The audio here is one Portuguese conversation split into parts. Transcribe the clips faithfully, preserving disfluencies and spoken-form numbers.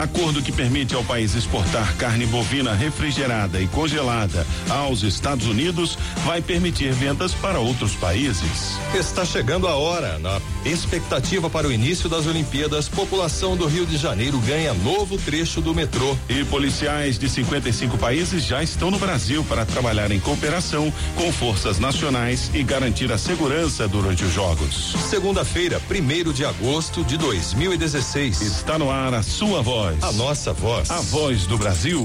Acordo que permite ao país exportar carne bovina refrigerada e congelada aos Estados Unidos vai permitir vendas para outros países. Está chegando a hora. Na expectativa para o início das Olimpíadas, população do Rio de Janeiro ganha novo trecho do metrô. E policiais de cinquenta e cinco países já estão no Brasil para trabalhar em cooperação com forças nacionais e garantir a segurança durante os Jogos. Segunda-feira, primeiro de agosto de dois mil e dezesseis. Está no ar a sua voz. A nossa voz. A voz do Brasil.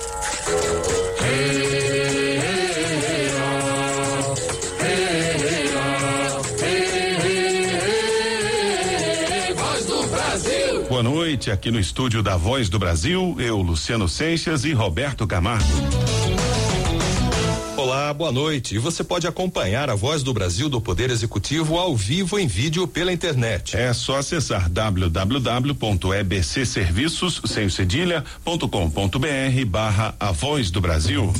Voz do Brasil. Boa noite, aqui no estúdio da Voz do Brasil, eu, Luciano Seixas e Roberto Camargo. Olá, boa noite. E você pode acompanhar a Voz do Brasil do Poder Executivo ao vivo em vídeo pela internet. É só acessar w w w ponto e b c serviços sem cedilha ponto com ponto b r barra a Voz do Brasil.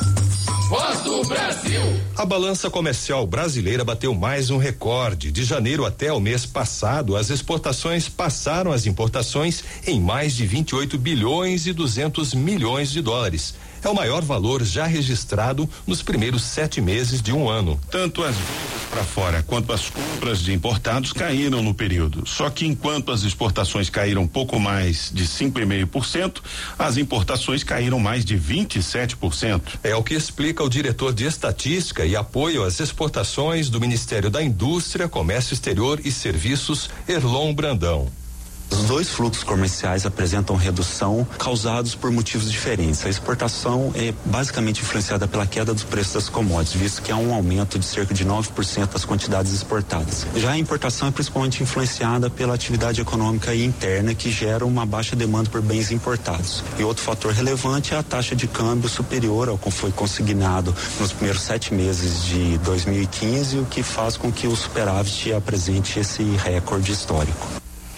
Voz do Brasil. A balança comercial brasileira bateu mais um recorde. De janeiro até o mês passado, as exportações passaram as importações em mais de vinte e oito bilhões e duzentos milhões de dólares. É o maior valor já registrado nos primeiros sete meses de um ano. Tanto as vendas para fora quanto as compras de importados caíram no período. Só que enquanto as exportações caíram pouco mais de cinco vírgula cinco por cento, as importações caíram mais de vinte e sete por cento. É o que explica o diretor de Estatística e Apoio às Exportações do Ministério da Indústria, Comércio Exterior e Serviços, Erlon Brandão. Os dois fluxos comerciais apresentam redução causados por motivos diferentes. A exportação é basicamente influenciada pela queda dos preços das commodities, visto que há um aumento de cerca de nove por cento das quantidades exportadas. Já a importação é principalmente influenciada pela atividade econômica interna, que gera uma baixa demanda por bens importados. E outro fator relevante é a taxa de câmbio superior ao que foi consignado nos primeiros sete meses de dois mil e quinze, o que faz com que o superávit apresente esse recorde histórico.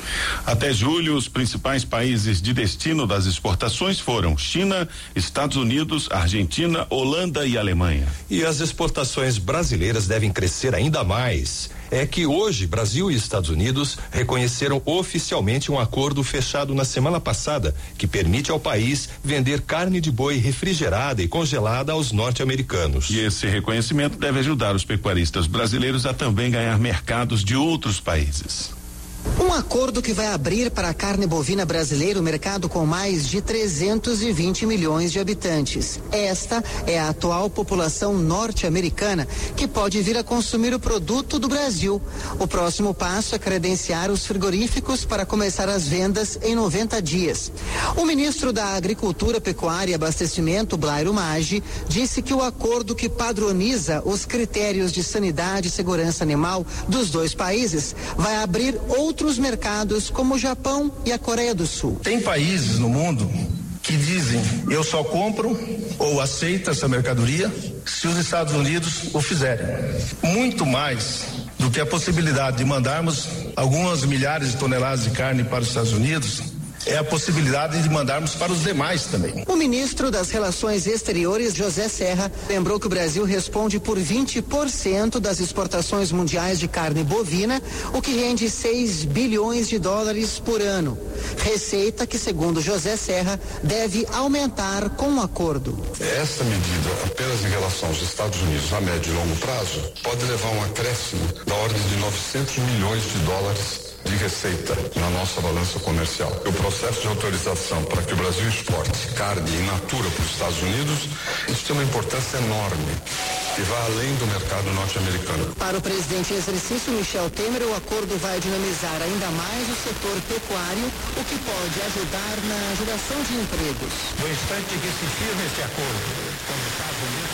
Até julho, os principais países de destino das exportações foram China, Estados Unidos, Argentina, Holanda e Alemanha. E as exportações brasileiras devem crescer ainda mais. É que hoje Brasil e Estados Unidos reconheceram oficialmente um acordo fechado na semana passada que permite ao país vender carne de boi refrigerada e congelada aos norte-americanos. E esse reconhecimento deve ajudar os pecuaristas brasileiros a também ganhar mercados de outros países. Um acordo que vai abrir para a carne bovina brasileira o mercado com mais de trezentos e vinte milhões de habitantes. Esta é a atual população norte-americana que pode vir a consumir o produto do Brasil. O próximo passo é credenciar os frigoríficos para começar as vendas em noventa dias. O ministro da Agricultura, Pecuária e Abastecimento, Blairo Maggi, disse que o acordo que padroniza os critérios de sanidade e segurança animal dos dois países vai abrir outros outros mercados como o Japão e a Coreia do Sul. Tem países no mundo que dizem: eu só compro ou aceito essa mercadoria se os Estados Unidos o fizerem. Muito mais do que a possibilidade de mandarmos algumas milhares de toneladas de carne para os Estados Unidos, é a possibilidade de mandarmos para os demais também. O ministro das Relações Exteriores, José Serra, lembrou que o Brasil responde por vinte por cento das exportações mundiais de carne bovina, o que rende seis bilhões de dólares por ano. Receita que, segundo José Serra, deve aumentar com o acordo. Essa medida, apenas em relação aos Estados Unidos a médio e longo prazo, pode levar a um acréscimo da ordem de novecentos milhões de dólares de receita na nossa balança comercial. O processo de autorização para que o Brasil exporte carne in natura para os Estados Unidos, isso tem uma importância enorme e vai além do mercado norte-americano. Para o presidente em exercício, Michel Temer, o acordo vai dinamizar ainda mais o setor pecuário, o que pode ajudar na geração de empregos. No instante que se firma esse acordo com os Estados Unidos,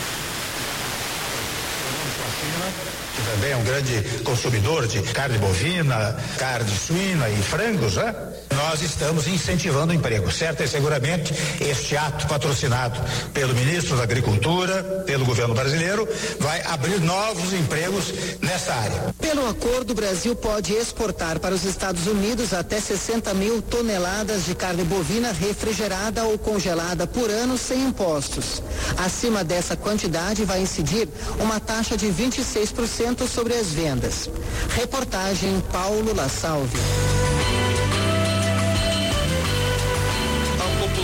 com a China, que também é um grande consumidor de carne bovina, carne suína e frangos, né? Nós estamos incentivando o emprego. Certo e seguramente este ato patrocinado pelo ministro da Agricultura, pelo governo brasileiro, vai abrir novos empregos nessa área. Pelo acordo, o Brasil pode exportar para os Estados Unidos até sessenta mil toneladas de carne bovina refrigerada ou congelada por ano sem impostos. Acima dessa quantidade vai incidir uma taxa de vinte e seis por cento sobre as vendas. Reportagem Paulo La Salve.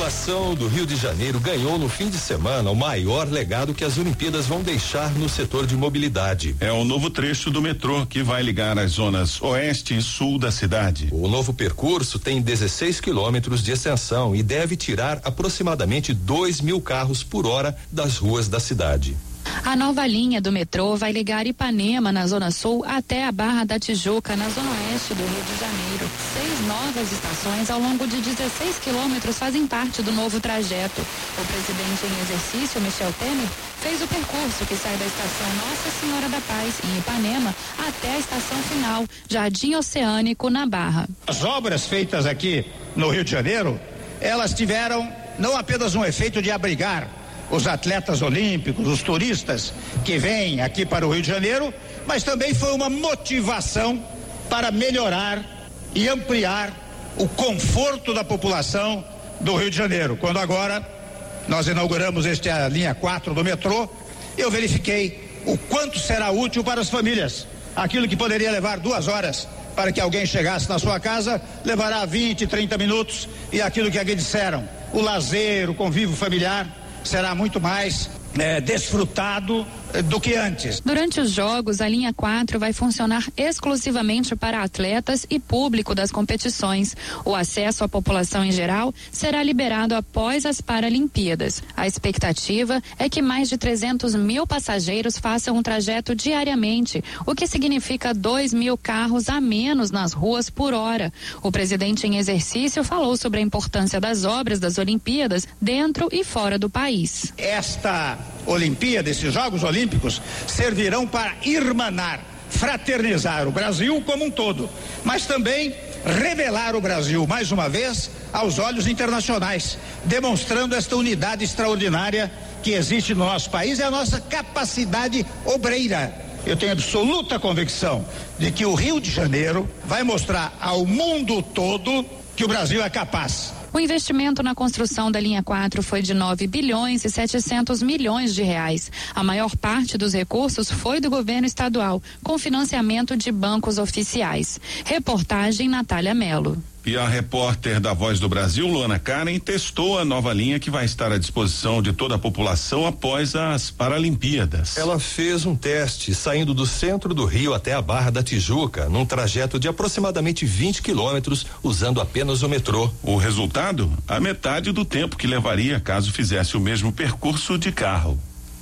população do Rio de Janeiro ganhou no fim de semana o maior legado que as Olimpíadas vão deixar no setor de mobilidade. É o novo trecho do metrô que vai ligar as zonas oeste e sul da cidade. O novo percurso tem dezesseis quilômetros de extensão e deve tirar aproximadamente dois mil carros por hora das ruas da cidade. A nova linha do metrô vai ligar Ipanema, na Zona Sul, até a Barra da Tijuca, na Zona Oeste do Rio de Janeiro. Seis novas estações ao longo de dezesseis quilômetros fazem parte do novo trajeto. O presidente em exercício, Michel Temer, fez o percurso que sai da estação Nossa Senhora da Paz, em Ipanema, até a estação final, Jardim Oceânico, na Barra. As obras feitas aqui no Rio de Janeiro, elas tiveram não apenas um efeito de abrigar os atletas olímpicos, os turistas que vêm aqui para o Rio de Janeiro, mas também foi uma motivação para melhorar e ampliar o conforto da população do Rio de Janeiro. Quando agora nós inauguramos esta linha quatro do metrô, eu verifiquei o quanto será útil para as famílias. Aquilo que poderia levar duas horas para que alguém chegasse na sua casa, levará vinte, trinta minutos, e aquilo que aqui disseram, o lazer, o convívio familiar, será muito mais é, desfrutado é, do que antes. Durante os jogos, a linha quatro vai funcionar exclusivamente para atletas e público das competições. O acesso à população em geral será liberado após as Paralimpíadas. A expectativa é que mais de trezentos mil passageiros façam um trajeto diariamente, o que significa dois mil carros a menos nas ruas por hora. O presidente em exercício falou sobre a importância das obras das Olimpíadas dentro e fora do país. Esta Olimpíada, esses Jogos Olímpicos, servirão para irmanar, fraternizar o Brasil como um todo, mas também revelar o Brasil, mais uma vez, aos olhos internacionais, demonstrando esta unidade extraordinária que existe no nosso país e a nossa capacidade obreira. Eu tenho absoluta convicção de que o Rio de Janeiro vai mostrar ao mundo todo que o Brasil é capaz. O investimento na construção da linha quatro foi de nove bilhões e setecentos milhões de reais. A maior parte dos recursos foi do governo estadual, com financiamento de bancos oficiais. Reportagem Natália Melo. E a repórter da Voz do Brasil, Luana Karen, testou a nova linha que vai estar à disposição de toda a população após as Paralimpíadas. Ela fez um teste saindo do centro do Rio até a Barra da Tijuca, num trajeto de aproximadamente vinte quilômetros, usando apenas o metrô. O resultado? A metade do tempo que levaria caso fizesse o mesmo percurso de carro.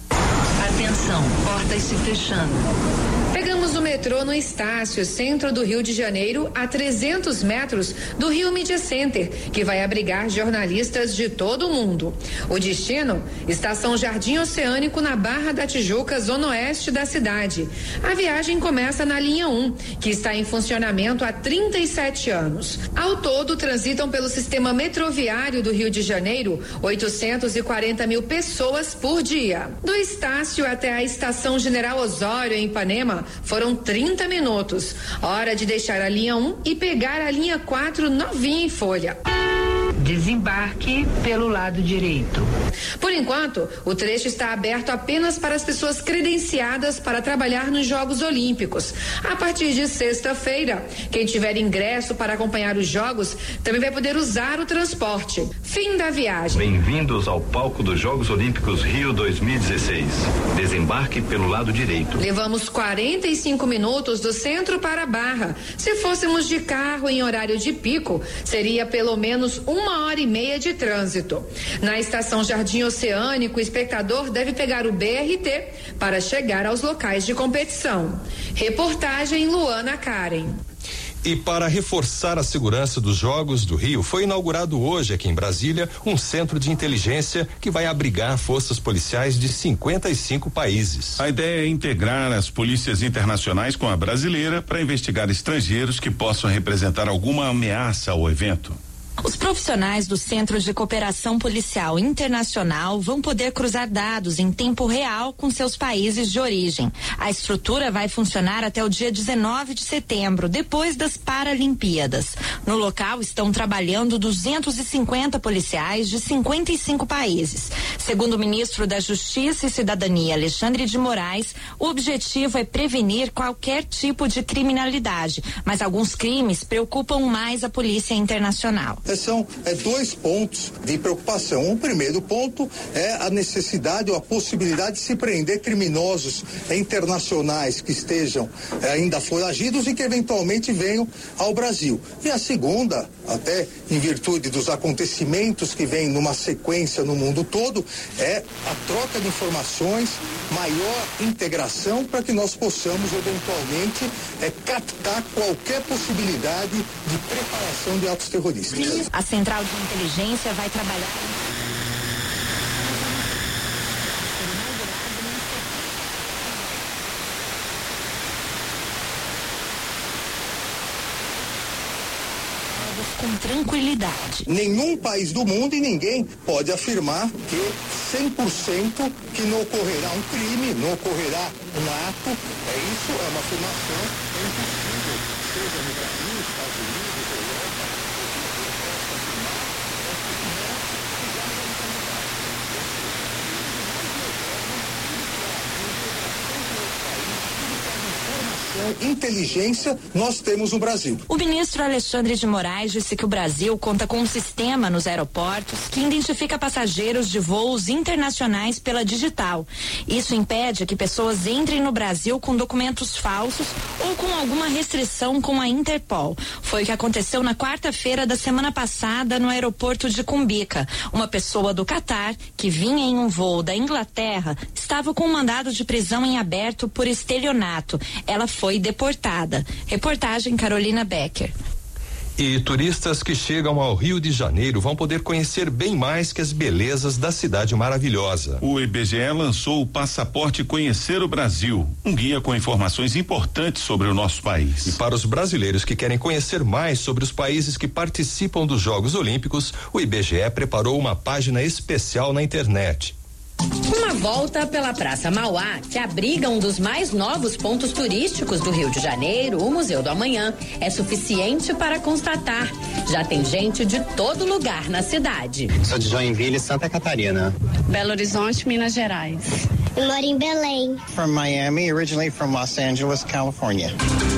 Atenção, portas se fechando. Pegamos o metrô no Estácio, centro do Rio de Janeiro, a trezentos metros do Rio Media Center, que vai abrigar jornalistas de todo o mundo. O destino? Estação Jardim Oceânico, na Barra da Tijuca, zona oeste da cidade. A viagem começa na linha um, que está em funcionamento há trinta e sete anos. Ao todo, transitam pelo sistema metroviário do Rio de Janeiro oitocentos e quarenta mil pessoas por dia. Do Estácio até a Estação General Osório, em Ipanema, foram trinta minutos. Hora de deixar a linha um e pegar a linha quatro novinha em folha. Desembarque pelo lado direito. Por enquanto, o trecho está aberto apenas para as pessoas credenciadas para trabalhar nos Jogos Olímpicos. A partir de sexta-feira, quem tiver ingresso para acompanhar os Jogos também vai poder usar o transporte. Fim da viagem. Bem-vindos ao palco dos Jogos Olímpicos Rio dois mil e dezesseis. Desembarque pelo lado direito. Levamos quarenta e cinco minutos do centro para a Barra. Se fôssemos de carro em horário de pico, seria pelo menos uma hora e meia de trânsito. Na estação Jardim Oceânico, o espectador deve pegar o B R T para chegar aos locais de competição. Reportagem Luana Karen. E para reforçar a segurança dos Jogos do Rio, foi inaugurado hoje aqui em Brasília um centro de inteligência que vai abrigar forças policiais de cinquenta e cinco países. A ideia é integrar as polícias internacionais com a brasileira para investigar estrangeiros que possam representar alguma ameaça ao evento. Os profissionais do Centro de Cooperação Policial Internacional vão poder cruzar dados em tempo real com seus países de origem. A estrutura vai funcionar até o dia dezenove de setembro, depois das Paralimpíadas. No local estão trabalhando duzentos e cinquenta policiais de cinquenta e cinco países. Segundo o ministro da Justiça e Cidadania, Alexandre de Moraes, o objetivo é prevenir qualquer tipo de criminalidade, mas alguns crimes preocupam mais a Polícia Internacional. é, são é, dois pontos de preocupação. O primeiro ponto é a necessidade ou a possibilidade de se prender criminosos é, internacionais que estejam é, ainda foragidos e que eventualmente venham ao Brasil. E a segunda, até em virtude dos acontecimentos que vêm numa sequência no mundo todo, é a troca de informações, maior integração para que nós possamos eventualmente é, captar qualquer possibilidade de preparação de atos terroristas. A Central de Inteligência vai trabalhar com tranquilidade. Nenhum país do mundo e ninguém pode afirmar que cem por cento que não ocorrerá um crime, não ocorrerá um ato. É isso, é uma afirmação, é impossível, seja no Brasil, Estados Unidos, Europa, inteligência nós temos no Brasil. O ministro Alexandre de Moraes disse que o Brasil conta com um sistema nos aeroportos que identifica passageiros de voos internacionais pela digital. Isso impede que pessoas entrem no Brasil com documentos falsos ou com alguma restrição com a Interpol. Foi o que aconteceu na quarta-feira da semana passada no aeroporto de Cumbica. Uma pessoa do Catar, que vinha em um voo da Inglaterra, estava com um mandado de prisão em aberto por estelionato. Ela foi deportada. Reportagem Carolina Becker. E turistas que chegam ao Rio de Janeiro vão poder conhecer bem mais que as belezas da cidade maravilhosa. O I B G E lançou o Passaporte Conhecer o Brasil, um guia com informações importantes sobre o nosso país. E para os brasileiros que querem conhecer mais sobre os países que participam dos Jogos Olímpicos, o I B G E preparou uma página especial na internet. Uma volta pela Praça Mauá, que abriga um dos mais novos pontos turísticos do Rio de Janeiro, o Museu do Amanhã, é suficiente para constatar. Já tem gente de todo lugar na cidade. Sou de Joinville, Santa Catarina. Belo Horizonte, Minas Gerais. Eu moro em Belém. From Miami, originally from Los Angeles, California.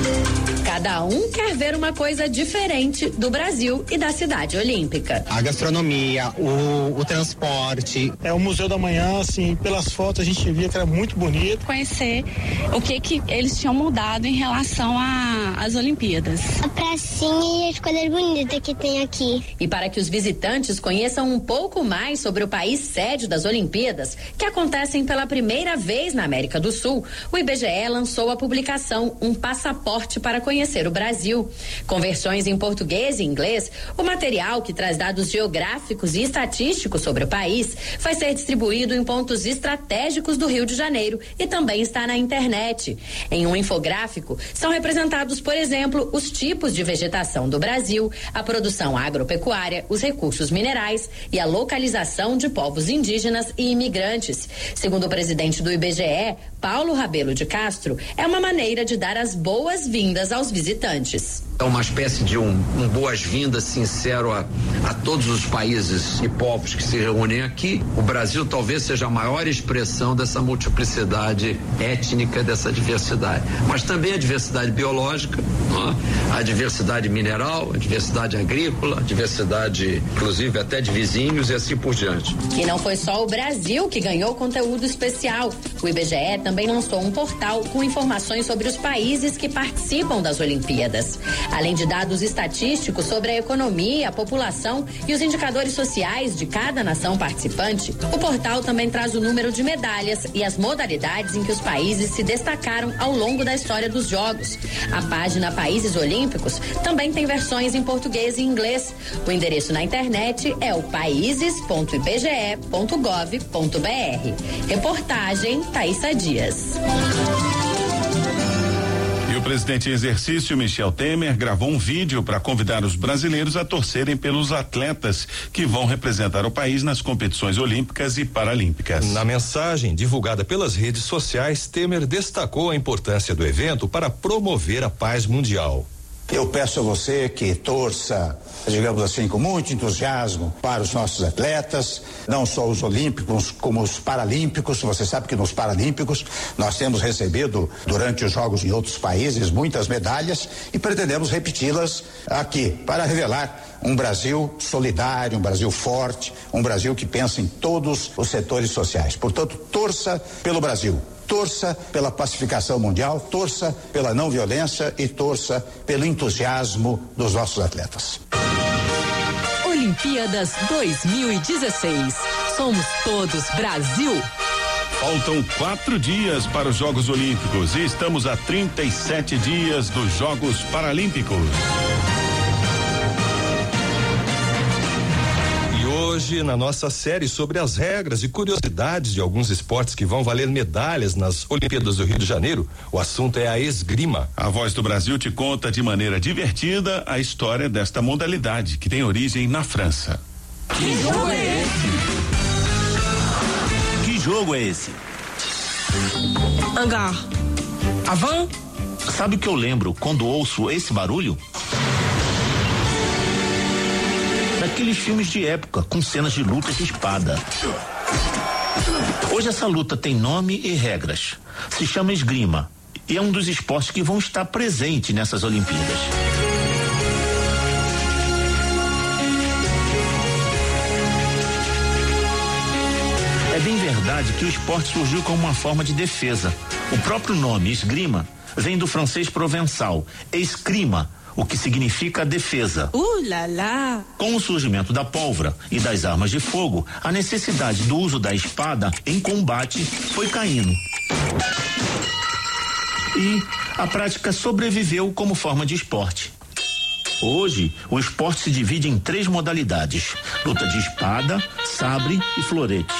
Cada um quer ver uma coisa diferente do Brasil e da cidade olímpica. A gastronomia, o, o transporte. É o Museu da Manhã, assim, pelas fotos a gente via que era muito bonito. Conhecer o que que eles tinham mudado em relação às Olimpíadas. A pracinha e as coisas bonitas que tem aqui. E para que os visitantes conheçam um pouco mais sobre o país sede das Olimpíadas, que acontecem pela primeira vez na América do Sul, o I B G E lançou a publicação Um Passaporte para Conhecer o Brasil. Com versões em português e inglês, o material, que traz dados geográficos e estatísticos sobre o país, vai ser distribuído em pontos estratégicos do Rio de Janeiro e também está na internet. Em um infográfico, são representados, por exemplo, os tipos de vegetação do Brasil, a produção agropecuária, os recursos minerais e a localização de povos indígenas e imigrantes. Segundo o presidente do I B G E, Paulo Rabelo de Castro, é uma maneira de dar as boas-vindas aos visitantes. É uma espécie de um, um boas-vindas sincero a, a todos os países e povos que se reúnem aqui. O Brasil talvez seja a maior expressão dessa multiplicidade étnica, dessa diversidade. Mas também a diversidade biológica, é? A diversidade mineral, a diversidade agrícola, a diversidade, inclusive, até de vizinhos e assim por diante. E não foi só o Brasil que ganhou conteúdo especial. O I B G E também lançou um portal com informações sobre os países que participam das Olimpíadas. Além de dados estatísticos sobre a economia, a população e os indicadores sociais de cada nação participante, o portal também traz o número de medalhas e as modalidades em que os países se destacaram ao longo da história dos Jogos. A página Países Olímpicos também tem versões em português e inglês. O endereço na internet é o países ponto i b g e ponto gov ponto b r. Reportagem Thaísa Dias. E o presidente em exercício, Michel Temer, gravou um vídeo para convidar os brasileiros a torcerem pelos atletas que vão representar o país nas competições olímpicas e paralímpicas. Na mensagem divulgada pelas redes sociais, Temer destacou a importância do evento para promover a paz mundial. Eu peço a você que torça, digamos assim, com muito entusiasmo para os nossos atletas, não só os olímpicos, como os paralímpicos. Você sabe que nos paralímpicos nós temos recebido durante os jogos em outros países muitas medalhas e pretendemos repeti-las aqui para revelar um Brasil solidário, um Brasil forte, um Brasil que pensa em todos os setores sociais. Portanto, torça pelo Brasil. Torça pela pacificação mundial, torça pela não violência e torça pelo entusiasmo dos nossos atletas. Olimpíadas dois mil e dezesseis. Somos todos Brasil. Faltam quatro dias para os Jogos Olímpicos e estamos a trinta e sete dias dos Jogos Paralímpicos. Hoje, na nossa série sobre as regras e curiosidades de alguns esportes que vão valer medalhas nas Olimpíadas do Rio de Janeiro, o assunto é a esgrima. A Voz do Brasil te conta de maneira divertida a história desta modalidade, que tem origem na França. Que jogo é esse? Que jogo é esse? Hangar. Avant? Sabe o que eu lembro quando ouço esse barulho? Daqueles filmes de época, com cenas de luta de espada. Hoje essa luta tem nome e regras. Se chama esgrima e é um dos esportes que vão estar presentes nessas Olimpíadas. É bem verdade que o esporte surgiu como uma forma de defesa. O próprio nome, esgrima, vem do francês provençal, escrima, o que significa defesa. Uh, lá, lá. Com o surgimento da pólvora e das armas de fogo, a necessidade do uso da espada em combate foi caindo. E a prática sobreviveu como forma de esporte. Hoje, o esporte se divide em três modalidades: luta de espada, sabre e florete.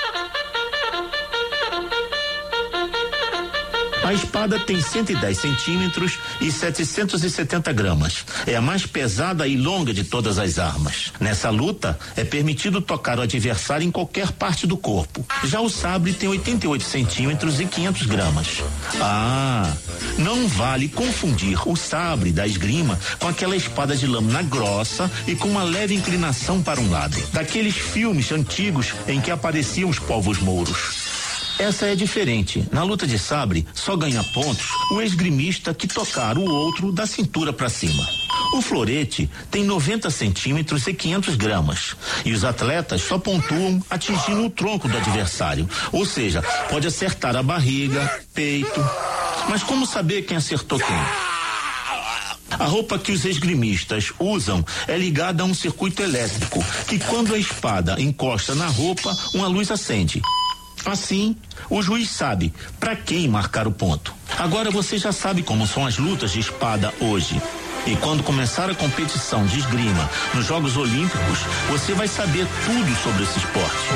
A espada tem cento e dez centímetros e setecentos e setenta gramas. É a mais pesada e longa de todas as armas. Nessa luta, é permitido tocar o adversário em qualquer parte do corpo. Já o sabre tem oitenta e oito centímetros e quinhentos gramas. Ah, não vale confundir o sabre da esgrima com aquela espada de lâmina grossa e com uma leve inclinação para um lado. Daqueles filmes antigos em que apareciam os povos mouros. Essa é diferente. Na luta de sabre, só ganha pontos o esgrimista que tocar o outro da cintura para cima. O florete tem noventa centímetros e quinhentos gramas. E os atletas só pontuam atingindo o tronco do adversário. Ou seja, pode acertar a barriga, peito. Mas como saber quem acertou quem? A roupa que os esgrimistas usam é ligada a um circuito elétrico, que quando a espada encosta na roupa, uma luz acende. Assim, o juiz sabe para quem marcar o ponto. Agora você já sabe como são as lutas de espada hoje. E quando começar a competição de esgrima nos Jogos Olímpicos, você vai saber tudo sobre esse esporte.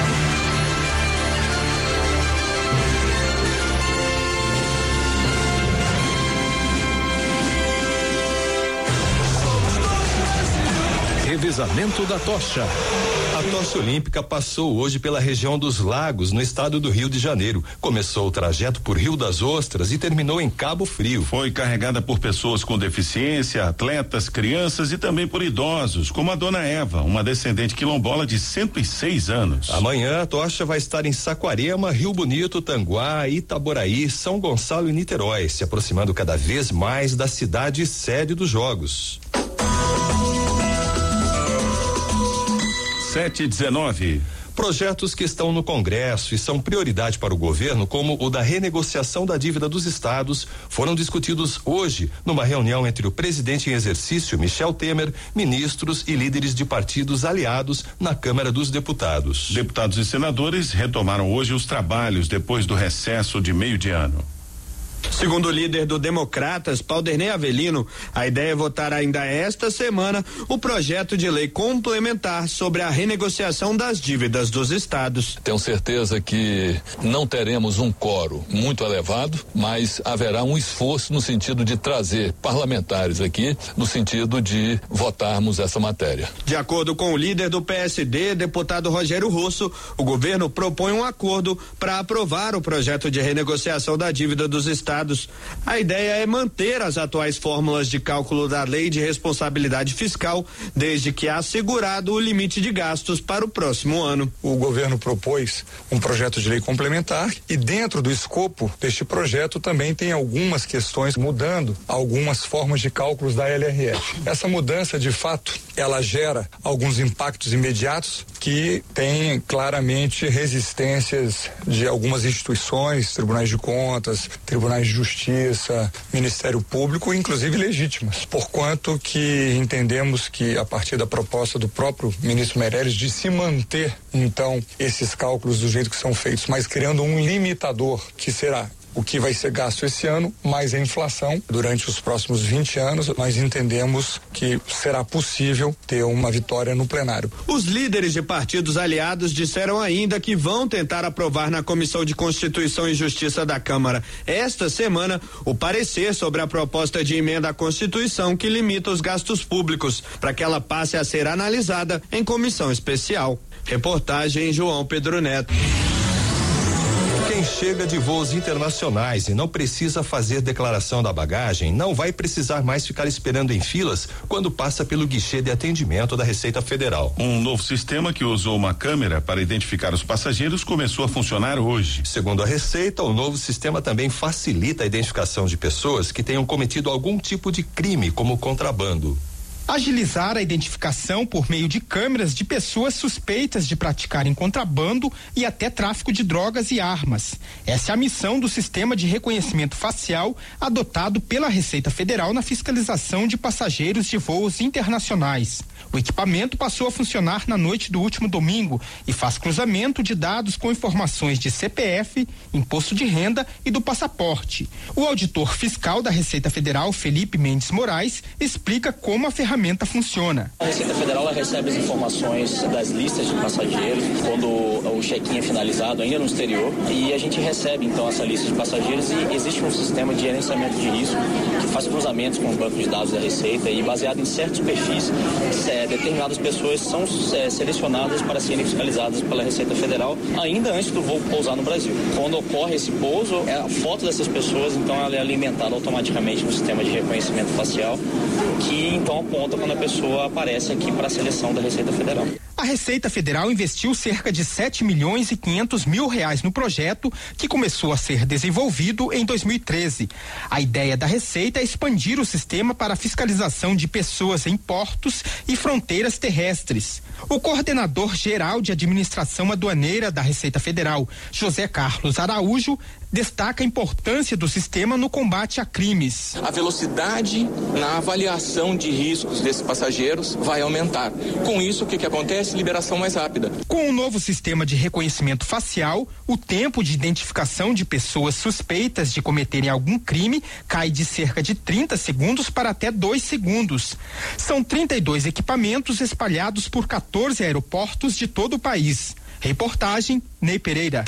Revezamento da tocha. A tocha olímpica passou hoje pela região dos Lagos, no estado do Rio de Janeiro. Começou o trajeto por Rio das Ostras e terminou em Cabo Frio. Foi carregada por pessoas com deficiência, atletas, crianças e também por idosos, como a dona Eva, uma descendente quilombola de cento e seis anos. Amanhã a tocha vai estar em Saquarema, Rio Bonito, Tanguá, Itaboraí, São Gonçalo e Niterói, se aproximando cada vez mais da cidade sede dos Jogos. sete e dezenove. Projetos que estão no Congresso e são prioridade para o governo, como o da renegociação da dívida dos estados, foram discutidos hoje numa reunião entre o presidente em exercício, Michel Temer, ministros e líderes de partidos aliados na Câmara dos Deputados. Deputados e senadores retomaram hoje os trabalhos depois do recesso de meio de ano. Segundo o líder do Democratas, Paulderney Avelino, a ideia é votar ainda esta semana o projeto de lei complementar sobre a renegociação das dívidas dos estados. Tenho certeza que não teremos um quórum muito elevado, mas haverá um esforço no sentido de trazer parlamentares aqui, no sentido de votarmos essa matéria. De acordo com o líder do P S D, deputado Rogério Rosso, o governo propõe um acordo para aprovar o projeto de renegociação da dívida dos estados estados. A ideia é manter as atuais fórmulas de cálculo da Lei de Responsabilidade Fiscal, desde que assegurado o limite de gastos para o próximo ano. O governo propôs um projeto de lei complementar e dentro do escopo deste projeto também tem algumas questões mudando algumas formas de cálculos da L R F. Essa mudança, de fato, ela gera alguns impactos imediatos que têm claramente resistências de algumas instituições, tribunais de contas, tribunais de justiça, Ministério Público, inclusive legítimas, porquanto que entendemos que a partir da proposta do próprio ministro Meirelles de se manter então esses cálculos do jeito que são feitos, mas criando um limitador que será o que vai ser gasto esse ano, mais a inflação durante os próximos vinte anos, nós entendemos que será possível ter uma vitória no plenário. Os líderes de partidos aliados disseram ainda que vão tentar aprovar na Comissão de Constituição e Justiça da Câmara esta semana o parecer sobre a proposta de emenda à Constituição que limita os gastos públicos, para que ela passe a ser analisada em comissão especial. Reportagem João Pedro Neto. Quem chega de voos internacionais e não precisa fazer declaração da bagagem não vai precisar mais ficar esperando em filas quando passa pelo guichê de atendimento da Receita Federal. Um novo sistema que usou uma câmera para identificar os passageiros começou a funcionar hoje. Segundo a Receita, o novo sistema também facilita a identificação de pessoas que tenham cometido algum tipo de crime, como contrabando. Agilizar a identificação por meio de câmeras de pessoas suspeitas de praticarem contrabando e até tráfico de drogas e armas. Essa é a missão do sistema de reconhecimento facial adotado pela Receita Federal na fiscalização de passageiros de voos internacionais. O equipamento passou a funcionar na noite do último domingo e faz cruzamento de dados com informações de C P F, imposto de renda e do passaporte. O auditor fiscal da Receita Federal, Felipe Mendes Moraes, explica como a ferramenta funciona. A Receita Federal ela recebe as informações das listas de passageiros quando o check-in é finalizado ainda no exterior e a gente recebe então essa lista de passageiros e existe um sistema de gerenciamento de risco que faz cruzamentos com o banco de dados da Receita e baseado em certos perfis, é, determinadas pessoas são é, selecionadas para serem fiscalizadas pela Receita Federal ainda antes do voo pousar no Brasil. Quando ocorre esse pouso, a foto dessas pessoas então ela é alimentada automaticamente no sistema de reconhecimento facial que então aponta quando a pessoa aparece aqui para a seleção da Receita Federal. A Receita Federal investiu cerca de sete milhões e quinhentos mil reais no projeto, que começou a ser desenvolvido em dois mil e treze. A ideia da Receita é expandir o sistema para a fiscalização de pessoas em portos e fronteiras terrestres. O coordenador geral de administração aduaneira da Receita Federal, José Carlos Araújo, destaca a importância do sistema no combate a crimes. A velocidade na avaliação de riscos desses passageiros vai aumentar. Com isso, o que que acontece? Liberação mais rápida. Com o novo sistema de reconhecimento facial, o tempo de identificação de pessoas suspeitas de cometerem algum crime cai de cerca de trinta segundos para até dois segundos. São trinta e dois equipamentos espalhados por quatorze aeroportos de todo o país. Reportagem Ney Pereira.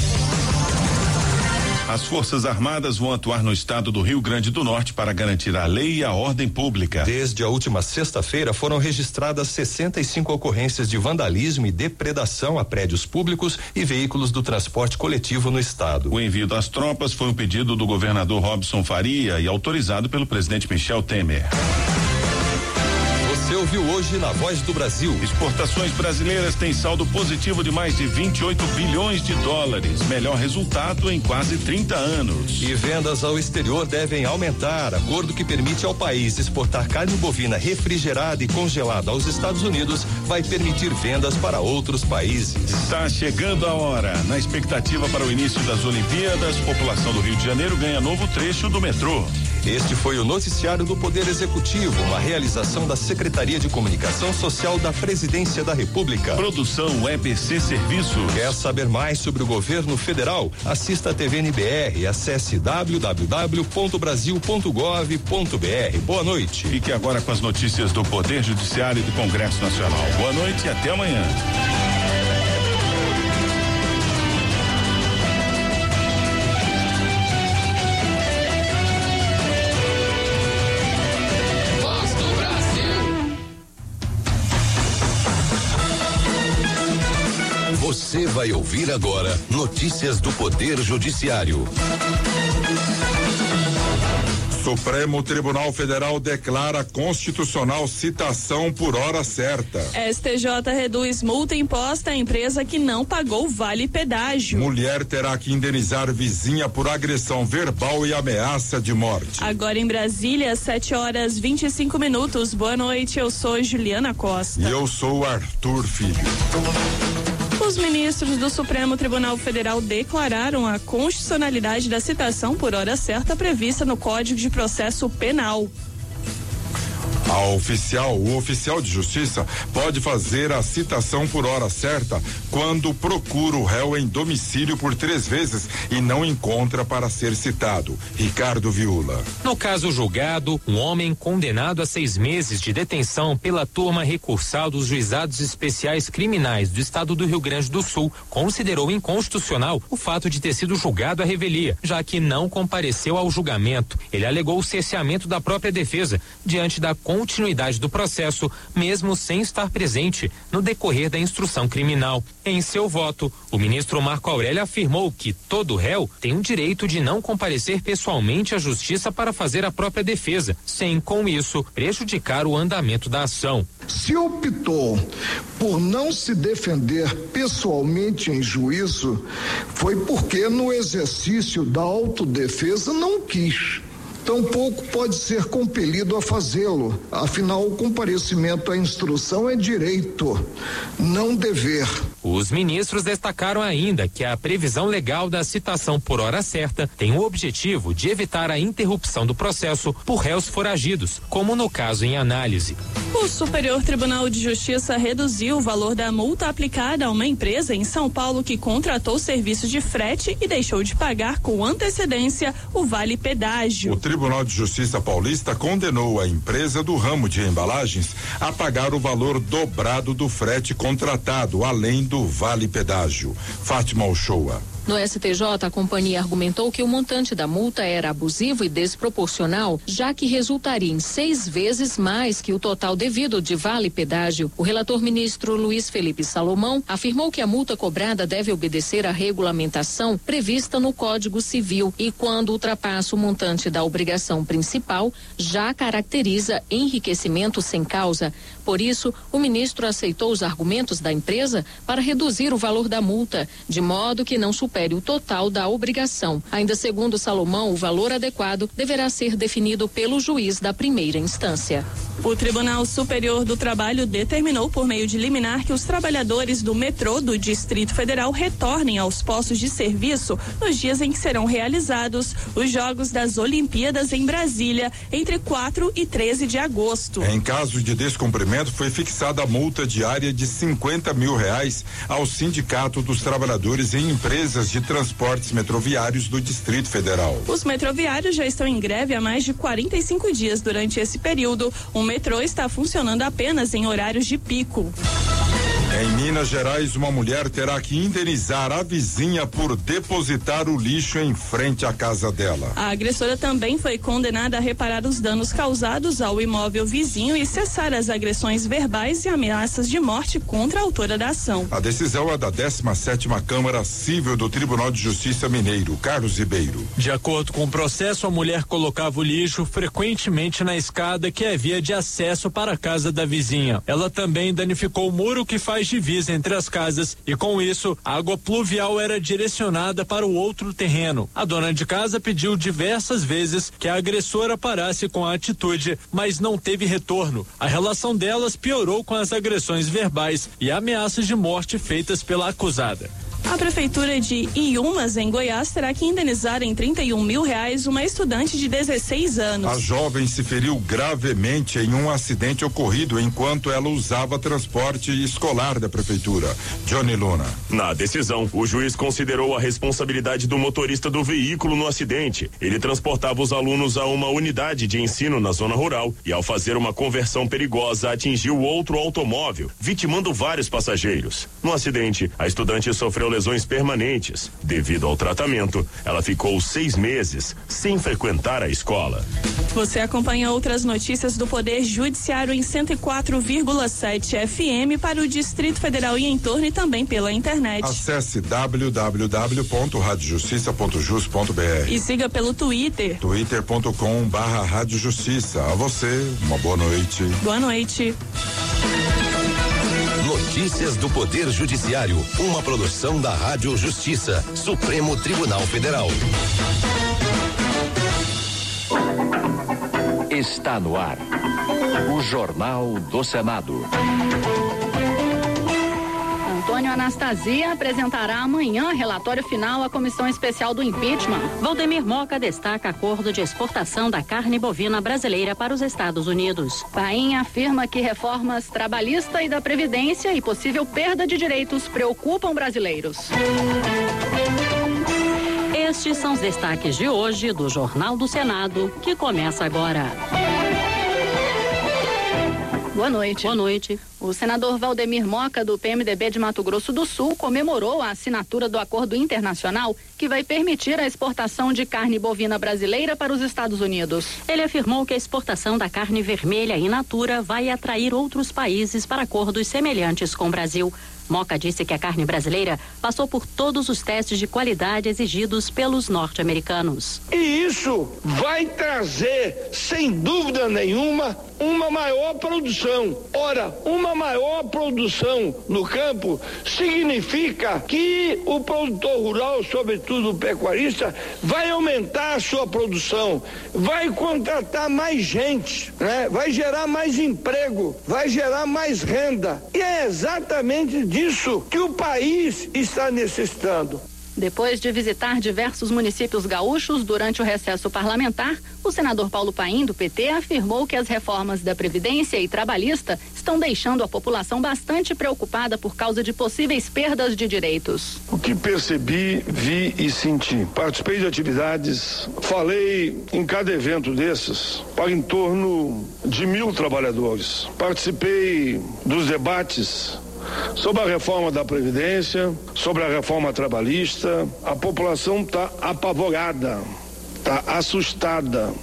As Forças Armadas vão atuar no estado do Rio Grande do Norte para garantir a lei e a ordem pública. Desde a última sexta-feira foram registradas sessenta e cinco ocorrências de vandalismo e depredação a prédios públicos e veículos do transporte coletivo no estado. O envio das tropas foi um pedido do governador Robson Faria e autorizado pelo presidente Michel Temer. Você ouviu hoje na Voz do Brasil. Exportações brasileiras têm saldo positivo de mais de vinte e oito bilhões de dólares. Melhor resultado em quase trinta anos. E vendas ao exterior devem aumentar. Acordo que permite ao país exportar carne bovina refrigerada e congelada aos Estados Unidos vai permitir vendas para outros países. Está chegando a hora. Na expectativa para o início das Olimpíadas, população do Rio de Janeiro ganha novo trecho do metrô. Este foi o noticiário do Poder Executivo, uma realização da Secretaria de Comunicação Social da Presidência da República. Produção E B C Serviços. Quer saber mais sobre o governo federal? Assista a T V N B R e acesse w w w ponto brasil ponto gov ponto b r. Boa noite. Fique agora com as notícias do Poder Judiciário e do Congresso Nacional. Boa noite e até amanhã. Você vai ouvir agora notícias do Poder Judiciário. Supremo Tribunal Federal declara constitucional citação por hora certa. S T J reduz multa imposta à empresa que não pagou vale pedágio. Mulher terá que indenizar vizinha por agressão verbal e ameaça de morte. Agora em Brasília, sete horas vinte e cinco minutos. Boa noite, eu sou Juliana Costa. E eu sou Arthur Filho. Os ministros do Supremo Tribunal Federal declararam a constitucionalidade da citação por hora certa prevista no Código de Processo Penal. A oficial, o oficial de justiça pode fazer a citação por hora certa quando procura o réu em domicílio por três vezes e não encontra para ser citado. Ricardo Viula. No caso julgado, um homem condenado a seis meses de detenção pela turma recursal dos juizados especiais criminais do estado do Rio Grande do Sul considerou inconstitucional o fato de ter sido julgado à revelia, já que não compareceu ao julgamento. Ele alegou o cerceamento da própria defesa diante da continuidade do processo, mesmo sem estar presente no decorrer da instrução criminal. Em seu voto, o ministro Marco Aurélio afirmou que todo réu tem o direito de não comparecer pessoalmente à justiça para fazer a própria defesa, sem, com isso, prejudicar o andamento da ação. Se optou por não se defender pessoalmente em juízo, foi porque no exercício da autodefesa não quis. Tampouco pode ser compelido a fazê-lo, afinal o comparecimento à instrução é direito, não dever. Os ministros destacaram ainda que a previsão legal da citação por hora certa tem o objetivo de evitar a interrupção do processo por réus foragidos, como no caso em análise. O Superior Tribunal de Justiça reduziu o valor da multa aplicada a uma empresa em São Paulo que contratou serviços de frete e deixou de pagar com antecedência o vale pedágio. O Tribunal de Justiça Paulista condenou a empresa do ramo de embalagens a pagar o valor dobrado do frete contratado, além do vale pedágio. Fátima Uchoa. No S T J, a companhia argumentou que o montante da multa era abusivo e desproporcional, já que resultaria em seis vezes mais que o total devido de vale pedágio. O relator ministro Luiz Felipe Salomão afirmou que a multa cobrada deve obedecer à regulamentação prevista no Código Civil e, quando ultrapassa o montante da obrigação principal, já caracteriza enriquecimento sem causa. Por isso, o ministro aceitou os argumentos da empresa para reduzir o valor da multa, de modo que não supere o total da obrigação. Ainda segundo Salomão, o valor adequado deverá ser definido pelo juiz da primeira instância. O Tribunal Superior do Trabalho determinou por meio de liminar que os trabalhadores do metrô do Distrito Federal retornem aos postos de serviço nos dias em que serão realizados os Jogos das Olimpíadas em Brasília, entre quatro e treze de agosto. Em caso de descumprimento, foi fixada a multa diária de cinquenta mil reais ao Sindicato dos Trabalhadores em Empresas de Transportes Metroviários do Distrito Federal. Os metroviários já estão em greve há mais de quarenta e cinco dias. Durante esse período, o metrô está funcionando apenas em horários de pico. Em Minas Gerais, uma mulher terá que indenizar a vizinha por depositar o lixo em frente à casa dela. A agressora também foi condenada a reparar os danos causados ao imóvel vizinho e cessar as agressões verbais e ameaças de morte contra a autora da ação. A decisão é da décima sétima Câmara Civil do Tribunal de Justiça Mineiro. Carlos Ribeiro. De acordo com o processo, a mulher colocava o lixo frequentemente na escada que é via de acesso para a casa da vizinha. Ela também danificou o muro que faz divisa entre as casas e, com isso, a água pluvial era direcionada para o outro terreno. A dona de casa pediu diversas vezes que a agressora parasse com a atitude, mas não teve retorno. A relação delas piorou com as agressões verbais e ameaças de morte feitas pela acusada. A prefeitura de Iumas, em Goiás, terá que indenizar em trinta e um mil reais uma estudante de dezesseis anos. A jovem se feriu gravemente em um acidente ocorrido enquanto ela usava transporte escolar da prefeitura. Johnny Luna. Na decisão, o juiz considerou a responsabilidade do motorista do veículo no acidente. Ele transportava os alunos a uma unidade de ensino na zona rural e, ao fazer uma conversão perigosa, atingiu outro automóvel, vitimando vários passageiros. No acidente, a estudante sofreu lesões lesões permanentes. Devido ao tratamento, ela ficou seis meses sem frequentar a escola. Você acompanha outras notícias do Poder Judiciário em cento e quatro vírgula sete F M para o Distrito Federal e em torno e também pela internet. Acesse w w w ponto rádio justiça ponto jus ponto b r e siga pelo Twitter. twitter ponto com barra Rádio Justiça. A você, uma boa noite. Boa noite. Notícias do Poder Judiciário, uma produção da Rádio Justiça, Supremo Tribunal Federal. Está no ar, o Jornal do Senado. Antônio Anastasia apresentará amanhã relatório final à Comissão Especial do Impeachment. Valdemir Moca destaca acordo de exportação da carne bovina brasileira para os Estados Unidos. Paim afirma que reformas trabalhista e da Previdência e possível perda de direitos preocupam brasileiros. Estes são os destaques de hoje do Jornal do Senado, que começa agora. Boa noite. Boa noite. O senador Valdemir Moca, do P M D B de Mato Grosso do Sul, comemorou a assinatura do acordo internacional que vai permitir a exportação de carne bovina brasileira para os Estados Unidos. Ele afirmou que a exportação da carne vermelha in natura vai atrair outros países para acordos semelhantes com o Brasil. Moca disse que a carne brasileira passou por todos os testes de qualidade exigidos pelos norte-americanos. E isso vai trazer, sem dúvida nenhuma, uma maior produção. Ora, uma maior produção no campo significa que o produtor rural, sobretudo o pecuarista, vai aumentar a sua produção, vai contratar mais gente, né? Vai gerar mais emprego, vai gerar mais renda. E é exatamente disso que o país está necessitando. Depois de visitar diversos municípios gaúchos durante o recesso parlamentar, o senador Paulo Paim, do P T, afirmou que as reformas da Previdência e trabalhista estão deixando a população bastante preocupada por causa de possíveis perdas de direitos. O que percebi, vi e senti. Participei de atividades, falei em cada evento desses para em torno de mil trabalhadores. Participei dos debates sobre a reforma da Previdência, sobre a reforma trabalhista. A população está apavorada, está assustada.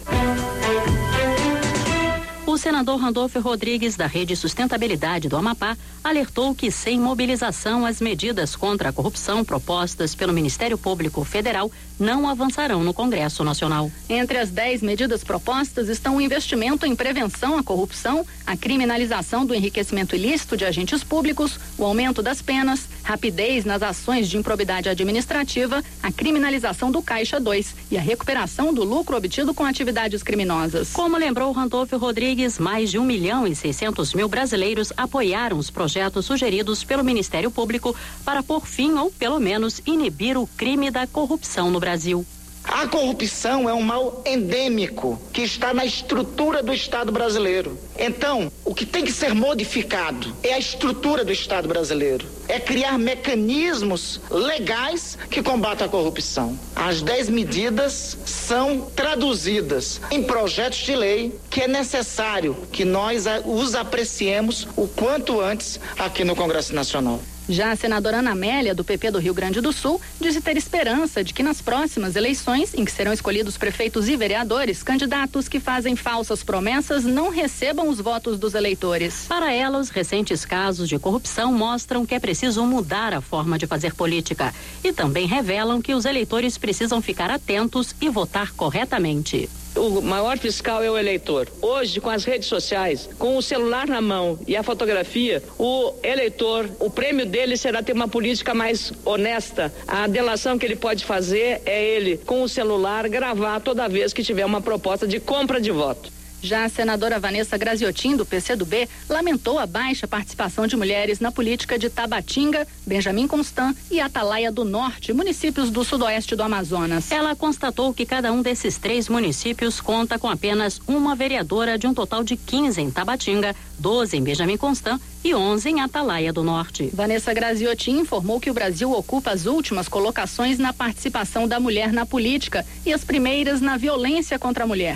O senador Randolfo Rodrigues, da Rede Sustentabilidade do Amapá, alertou que sem mobilização as medidas contra a corrupção propostas pelo Ministério Público Federal não avançarão no Congresso Nacional. Entre as dez medidas propostas estão o investimento em prevenção à corrupção, a criminalização do enriquecimento ilícito de agentes públicos, o aumento das penas, rapidez nas ações de improbidade administrativa, a criminalização do Caixa dois e a recuperação do lucro obtido com atividades criminosas. Como lembrou Randolfo Rodrigues, mais de um milhão e seiscentos mil brasileiros apoiaram os projetos sugeridos pelo Ministério Público para pôr fim ou, pelo menos, inibir o crime da corrupção no Brasil. A corrupção é um mal endêmico que está na estrutura do Estado brasileiro. Então, o que tem que ser modificado é a estrutura do Estado brasileiro. É criar mecanismos legais que combatam a corrupção. As dez medidas são traduzidas em projetos de lei que é necessário que nós os apreciemos o quanto antes aqui no Congresso Nacional. Já a senadora Ana Amélia, do P P do Rio Grande do Sul, disse ter esperança de que nas próximas eleições, em que serão escolhidos prefeitos e vereadores, candidatos que fazem falsas promessas não recebam os votos dos eleitores. Para ela, os recentes casos de corrupção mostram que é preciso mudar a forma de fazer política e também revelam que os eleitores precisam ficar atentos e votar corretamente. O maior fiscal é o eleitor. Hoje, com as redes sociais, com o celular na mão e a fotografia, o eleitor, o prêmio dele será ter uma política mais honesta. A delação que ele pode fazer é ele, com o celular, gravar toda vez que tiver uma proposta de compra de voto. Já a senadora Vanessa Graziotin, do P C do B, lamentou a baixa participação de mulheres na política de Tabatinga, Benjamin Constant e Atalaia do Norte, municípios do sudoeste do Amazonas. Ela constatou que cada um desses três municípios conta com apenas uma vereadora, de um total de quinze em Tabatinga, doze em Benjamin Constant e onze em Atalaia do Norte. Vanessa Graziotin informou que o Brasil ocupa as últimas colocações na participação da mulher na política e as primeiras na violência contra a mulher.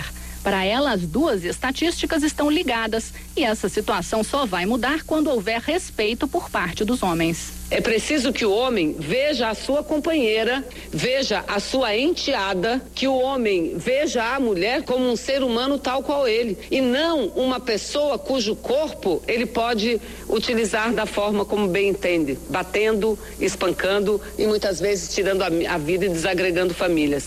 Para ela, as duas estatísticas estão ligadas e essa situação só vai mudar quando houver respeito por parte dos homens. É preciso que o homem veja a sua companheira, veja a sua enteada, que o homem veja a mulher como um ser humano tal qual ele, e não uma pessoa cujo corpo ele pode utilizar da forma como bem entende, batendo, espancando e muitas vezes tirando a, a vida e desagregando famílias.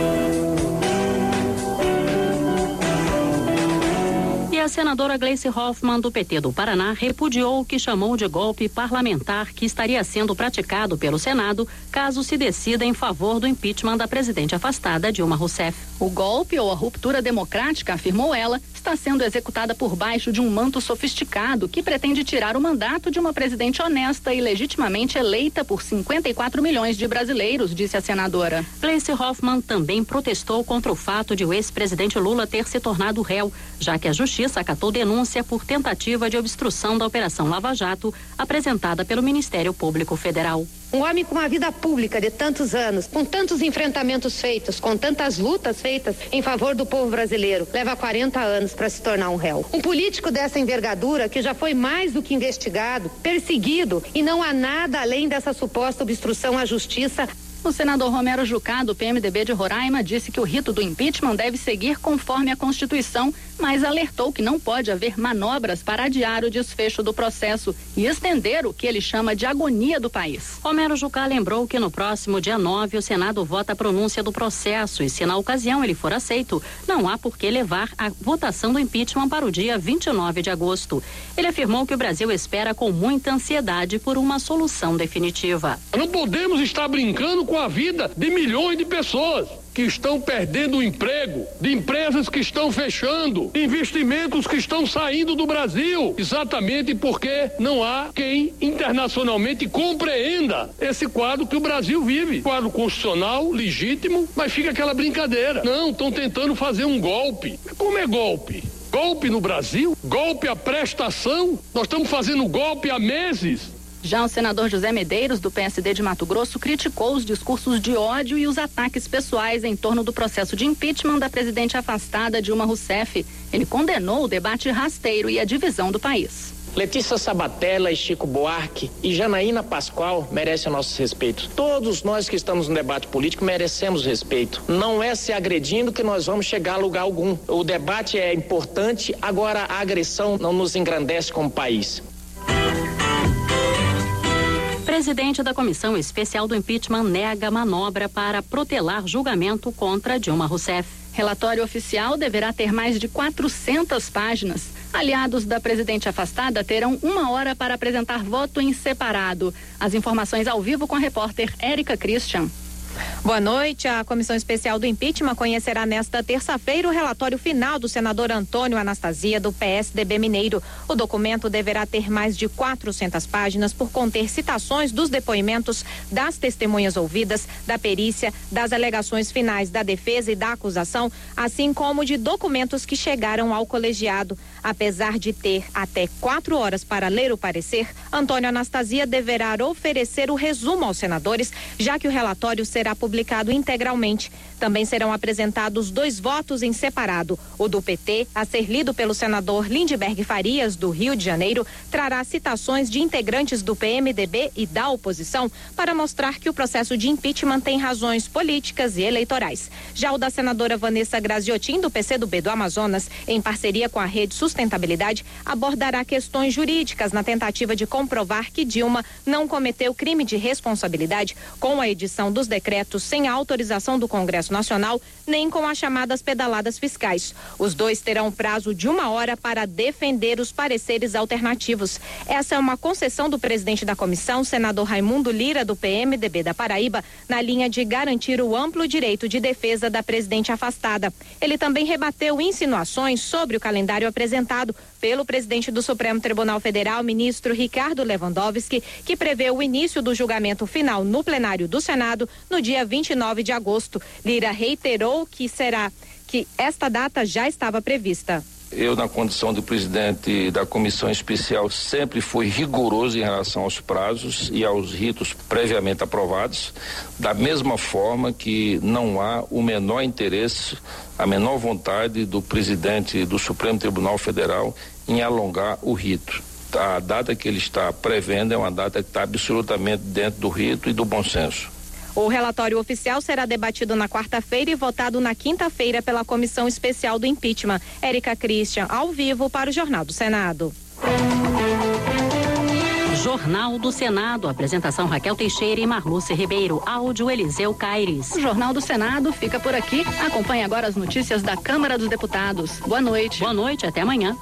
E a senadora Gleice Hoffmann, do P T do Paraná, repudiou o que chamou de golpe parlamentar que estaria sendo praticado pelo Senado caso se decida em favor do impeachment da presidente afastada Dilma Rousseff. O golpe ou a ruptura democrática, afirmou ela, está sendo executada por baixo de um manto sofisticado que pretende tirar o mandato de uma presidente honesta e legitimamente eleita por cinquenta e quatro milhões de brasileiros, disse a senadora. Gleice Hoffmann também protestou contra o fato de o ex-presidente Lula ter se tornado réu, já que a Justiça acatou denúncia por tentativa de obstrução da Operação Lava Jato, apresentada pelo Ministério Público Federal. Um homem com uma vida pública de tantos anos, com tantos enfrentamentos feitos, com tantas lutas feitas em favor do povo brasileiro, leva quarenta anos para se tornar um réu. Um político dessa envergadura, que já foi mais do que investigado, perseguido, e não há nada além dessa suposta obstrução à justiça. O senador Romero Jucá, do P M D B de Roraima, disse que o rito do impeachment deve seguir conforme a Constituição, mas alertou que não pode haver manobras para adiar o desfecho do processo e estender o que ele chama de agonia do país. Romero Jucá lembrou que no próximo dia nove o Senado vota a pronúncia do processo e, se na ocasião ele for aceito, não há por que levar a votação do impeachment para o dia vinte e nove de agosto. Ele afirmou que o Brasil espera com muita ansiedade por uma solução definitiva. Não podemos estar brincando com a vida de milhões de pessoas que estão perdendo o emprego, de empresas que estão fechando, de investimentos que estão saindo do Brasil, exatamente porque não há quem internacionalmente compreenda esse quadro que o Brasil vive. Quadro constitucional, legítimo, mas fica aquela brincadeira. Não, estão tentando fazer um golpe. Como é golpe? Golpe no Brasil? Golpe à prestação? Nós estamos fazendo golpe há meses. Já o senador José Medeiros, do P S D de Mato Grosso, criticou os discursos de ódio e os ataques pessoais em torno do processo de impeachment da presidente afastada Dilma Rousseff. Ele condenou o debate rasteiro e a divisão do país. Letícia Sabatella e Chico Buarque e Janaína Pascoal merecem o nosso respeito. Todos nós que estamos no debate político merecemos respeito. Não é se agredindo que nós vamos chegar a lugar algum. O debate é importante, agora a agressão não nos engrandece como país. Presidente da Comissão Especial do Impeachment nega manobra para protelar julgamento contra Dilma Rousseff. Relatório oficial deverá ter mais de quatrocentas páginas. Aliados da presidente afastada terão uma hora para apresentar voto em separado. As informações ao vivo com a repórter Érica Christian. Boa noite. A Comissão Especial do Impeachment conhecerá nesta terça-feira o relatório final do senador Antônio Anastasia, do P S D B Mineiro. O documento deverá ter mais de quatrocentas páginas por conter citações dos depoimentos das testemunhas ouvidas, da perícia, das alegações finais da defesa e da acusação, assim como de documentos que chegaram ao colegiado. Apesar de ter até quatro horas para ler o parecer, Antônio Anastasia deverá oferecer o resumo aos senadores, já que o relatório será publicado integralmente. Também serão apresentados dois votos em separado. O do P T, a ser lido pelo senador Lindbergh Farias, do Rio de Janeiro, trará citações de integrantes do P M D B e da oposição para mostrar que o processo de impeachment tem razões políticas e eleitorais. Já o da senadora Vanessa Graziotin, do P C do B do Amazonas, em parceria com a Rede Sustentabilidade, abordará questões jurídicas na tentativa de comprovar que Dilma não cometeu crime de responsabilidade com a edição dos decretos sem a autorização do Congresso Nacional, nem com as chamadas pedaladas fiscais. Os dois terão prazo de uma hora para defender os pareceres alternativos. Essa é uma concessão do presidente da comissão, senador Raimundo Lira, do P M D B da Paraíba, na linha de garantir o amplo direito de defesa da presidente afastada. Ele também rebateu insinuações sobre o calendário apresentado pelo presidente do Supremo Tribunal Federal, ministro Ricardo Lewandowski, que prevê o início do julgamento final no plenário do Senado no dia vinte e nove de agosto. Lira reiterou que será que esta data já estava prevista. Eu, na condição de presidente da comissão especial, sempre fui rigoroso em relação aos prazos e aos ritos previamente aprovados, da mesma forma que não há o menor interesse, a menor vontade do presidente do Supremo Tribunal Federal em alongar o rito. A data que ele está prevendo é uma data que está absolutamente dentro do rito e do bom senso. O relatório oficial será debatido na quarta-feira e votado na quinta-feira pela Comissão Especial do Impeachment. Érica Christian, ao vivo para o Jornal do Senado. Jornal do Senado, apresentação Raquel Teixeira e Marluce Ribeiro, áudio Eliseu Caires. O Jornal do Senado fica por aqui. Acompanhe agora as notícias da Câmara dos Deputados. Boa noite. Boa noite, até amanhã.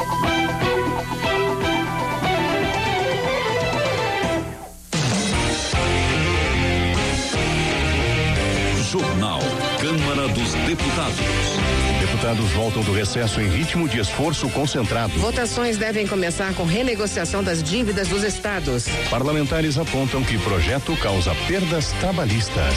Jornal Câmara dos Deputados. Deputados voltam do recesso em ritmo de esforço concentrado. Votações devem começar com renegociação das dívidas dos estados. Parlamentares apontam que projeto causa perdas trabalhistas.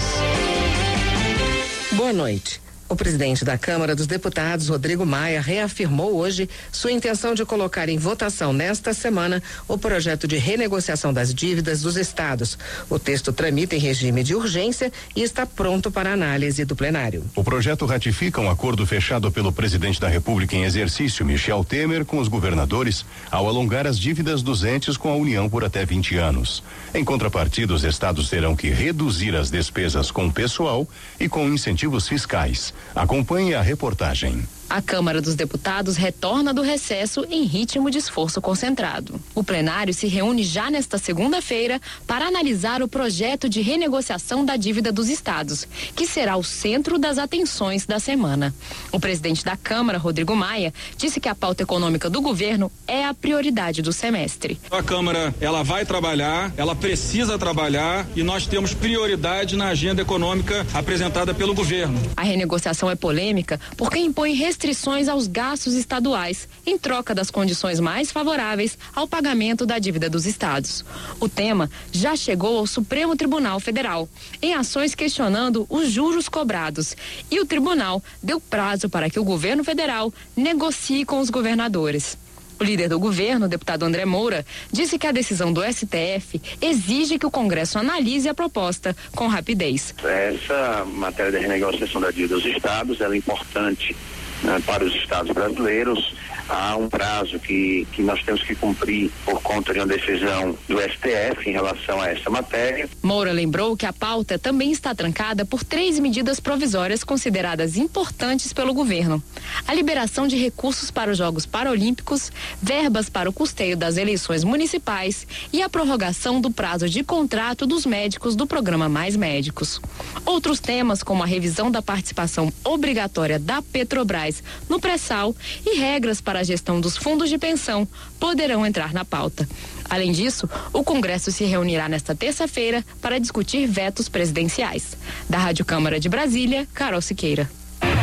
Boa noite. O presidente da Câmara dos Deputados, Rodrigo Maia, reafirmou hoje sua intenção de colocar em votação nesta semana o projeto de renegociação das dívidas dos estados. O texto tramita em regime de urgência e está pronto para análise do plenário. O projeto ratifica um acordo fechado pelo presidente da República em exercício, Michel Temer, com os governadores, ao alongar as dívidas dos entes com a União por até vinte anos. Em contrapartida, os estados terão que reduzir as despesas com pessoal e com incentivos fiscais. Acompanhe a reportagem. A Câmara dos Deputados retorna do recesso em ritmo de esforço concentrado. O plenário se reúne já nesta segunda-feira para analisar o projeto de renegociação da dívida dos estados, que será o centro das atenções da semana. O presidente da Câmara, Rodrigo Maia, disse que a pauta econômica do governo é a prioridade do semestre. A Câmara, ela vai trabalhar, ela precisa trabalhar e nós temos prioridade na agenda econômica apresentada pelo governo. A renegociação é polêmica porque impõe restrições restrições aos gastos estaduais, em troca das condições mais favoráveis ao pagamento da dívida dos estados. O tema já chegou ao Supremo Tribunal Federal, em ações questionando os juros cobrados, e o tribunal deu prazo para que o governo federal negocie com os governadores. O líder do governo, o deputado André Moura, disse que a decisão do S T F exige que o Congresso analise a proposta com rapidez. Essa matéria de renegociação da dívida dos estados ela é importante, né, para os estados brasileiros. Há um prazo que, que nós temos que cumprir por conta de uma decisão do S T F em relação a essa matéria. Moura lembrou que a pauta também está trancada por três medidas provisórias consideradas importantes pelo governo: a liberação de recursos para os Jogos Paralímpicos, verbas para o custeio das eleições municipais e a prorrogação do prazo de contrato dos médicos do programa Mais Médicos. Outros temas, como a revisão da participação obrigatória da Petrobras no pré-sal e regras para a gestão dos fundos de pensão, poderão entrar na pauta. Além disso, o Congresso se reunirá nesta terça-feira para discutir vetos presidenciais. Da Rádio Câmara de Brasília, Carol Siqueira.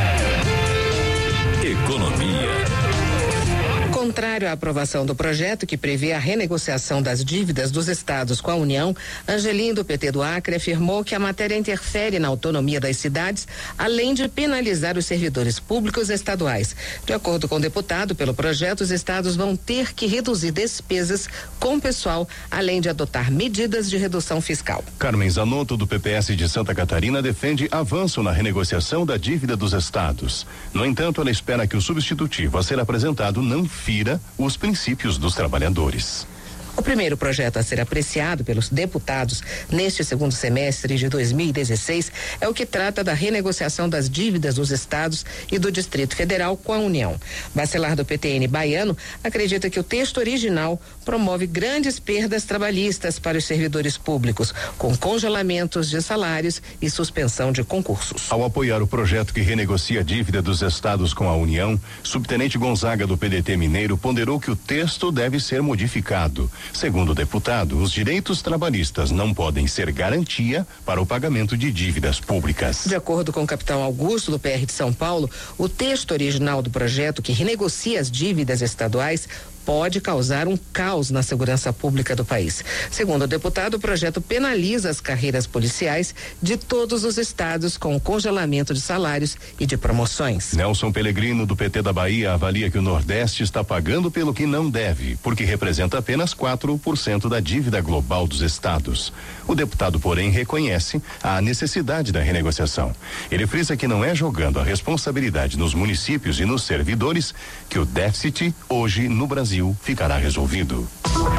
Economia. Contrário à aprovação do projeto que prevê a renegociação das dívidas dos estados com a União, Angelim, do P T do Acre, afirmou que a matéria interfere na autonomia das cidades, além de penalizar os servidores públicos estaduais. De acordo com o deputado, pelo projeto, os estados vão ter que reduzir despesas com pessoal, além de adotar medidas de redução fiscal. Carmen Zanotto, do P P S de Santa Catarina, defende avanço na renegociação da dívida dos estados. No entanto, ela espera que o substitutivo a ser apresentado não fira os princípios dos trabalhadores. O primeiro projeto a ser apreciado pelos deputados neste segundo semestre de dois mil e dezesseis é o que trata da renegociação das dívidas dos estados e do Distrito Federal com a União. Bacelar, do P T N baiano, acredita que o texto original promove grandes perdas trabalhistas para os servidores públicos, com congelamentos de salários e suspensão de concursos. Ao apoiar o projeto que renegocia a dívida dos estados com a União, subtenente Gonzaga, do P D T mineiro, ponderou que o texto deve ser modificado. Segundo o deputado, os direitos trabalhistas não podem ser garantia para o pagamento de dívidas públicas. De acordo com o capitão Augusto, do P R de São Paulo, o texto original do projeto que renegocia as dívidas estaduais pode causar um caos na segurança pública do país. Segundo o deputado, o projeto penaliza as carreiras policiais de todos os estados com o congelamento de salários e de promoções. Nelson Pellegrino, do P T da Bahia, avalia que o Nordeste está pagando pelo que não deve, porque representa apenas quatro por cento da dívida global dos estados. O deputado, porém, reconhece a necessidade da renegociação. Ele frisa que não é jogando a responsabilidade nos municípios e nos servidores que o déficit hoje no Brasil ficará resolvido.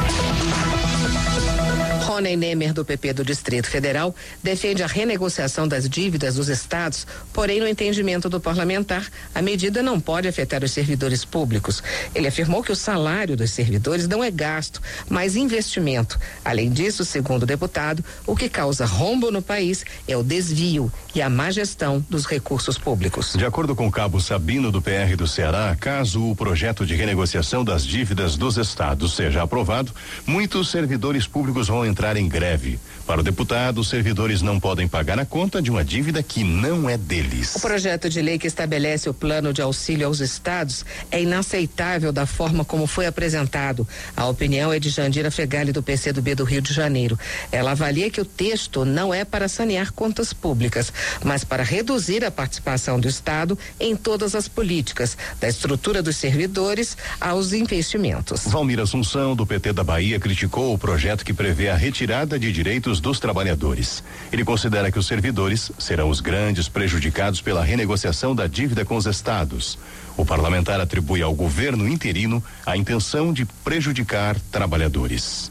Rony Nemer, do P P do Distrito Federal, defende a renegociação das dívidas dos estados, porém, no entendimento do parlamentar, a medida não pode afetar os servidores públicos. Ele afirmou que o salário dos servidores não é gasto, mas investimento. Além disso, segundo o deputado, o que causa rombo no país é o desvio e a má gestão dos recursos públicos. De acordo com o cabo Sabino, do P R do Ceará, caso o projeto de renegociação das dívidas dos estados seja aprovado, muitos servidores públicos vão entrar em greve. Para o deputado, os servidores não podem pagar a conta de uma dívida que não é deles. O projeto de lei que estabelece o plano de auxílio aos estados é inaceitável da forma como foi apresentado. A opinião é de Jandira Fegali, do P C do B do Rio de Janeiro. Ela avalia que o texto não é para sanear contas públicas, mas para reduzir a participação do Estado em todas as políticas, da estrutura dos servidores aos investimentos. Valmir Assunção, do P T da Bahia, criticou o projeto que prevê a retirada de direitos dos trabalhadores. Ele considera que os servidores serão os grandes prejudicados pela renegociação da dívida com os estados. O parlamentar atribui ao governo interino a intenção de prejudicar trabalhadores.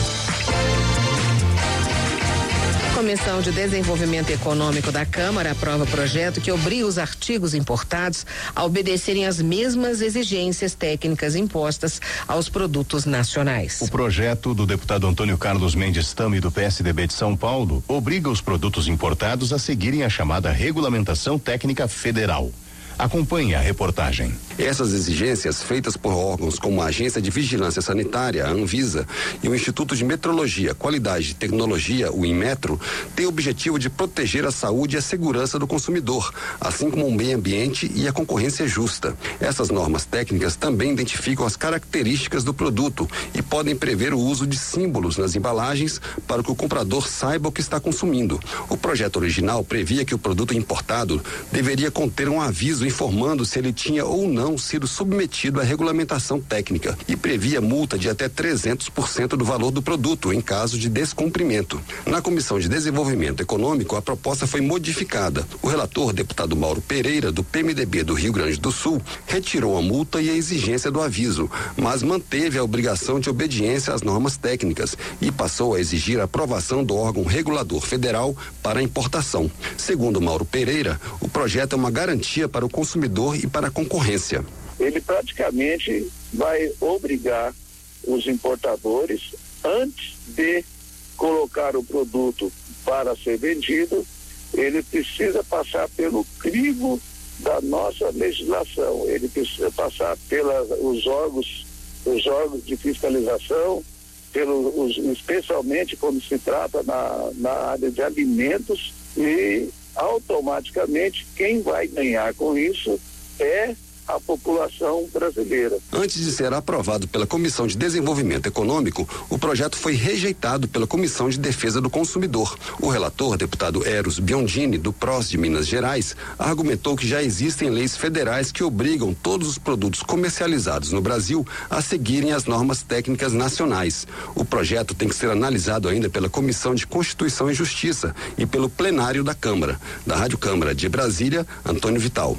A Comissão de Desenvolvimento Econômico da Câmara aprova projeto que obriga os artigos importados a obedecerem às mesmas exigências técnicas impostas aos produtos nacionais. O projeto do deputado Antônio Carlos Mendes Tame, do P S D B de São Paulo, obriga os produtos importados a seguirem a chamada regulamentação técnica federal. Acompanhe a reportagem. Essas exigências, feitas por órgãos como a Agência de Vigilância Sanitária, a Anvisa, e o Instituto de Metrologia, Qualidade e Tecnologia, o Inmetro, têm o objetivo de proteger a saúde e a segurança do consumidor, assim como o meio ambiente e a concorrência justa. Essas normas técnicas também identificam as características do produto e podem prever o uso de símbolos nas embalagens para que o comprador saiba o que está consumindo. O projeto original previa que o produto importado deveria conter um aviso informando se ele tinha ou não sido submetido à regulamentação técnica e previa multa de até trezentos por cento do valor do produto em caso de descumprimento. Na Comissão de Desenvolvimento Econômico, a proposta foi modificada. O relator, deputado Mauro Pereira, do P M D B do Rio Grande do Sul, retirou a multa e a exigência do aviso, mas manteve a obrigação de obediência às normas técnicas e passou a exigir a aprovação do órgão regulador federal para a importação. Segundo Mauro Pereira, o projeto é uma garantia para o consumidor e para a concorrência. Ele praticamente vai obrigar os importadores, antes de colocar o produto para ser vendido, ele precisa passar pelo crivo da nossa legislação, ele precisa passar pelos órgãos, os órgãos de fiscalização, pelos, especialmente quando se trata na, na área de alimentos, e automaticamente quem vai ganhar com isso é a população brasileira. Antes de ser aprovado pela Comissão de Desenvolvimento Econômico, o projeto foi rejeitado pela Comissão de Defesa do Consumidor. O relator, deputado Eros Biondini, do P R O S de Minas Gerais, argumentou que já existem leis federais que obrigam todos os produtos comercializados no Brasil a seguirem as normas técnicas nacionais. O projeto tem que ser analisado ainda pela Comissão de Constituição e Justiça e pelo plenário da Câmara. Da Rádio Câmara de Brasília, Antônio Vital.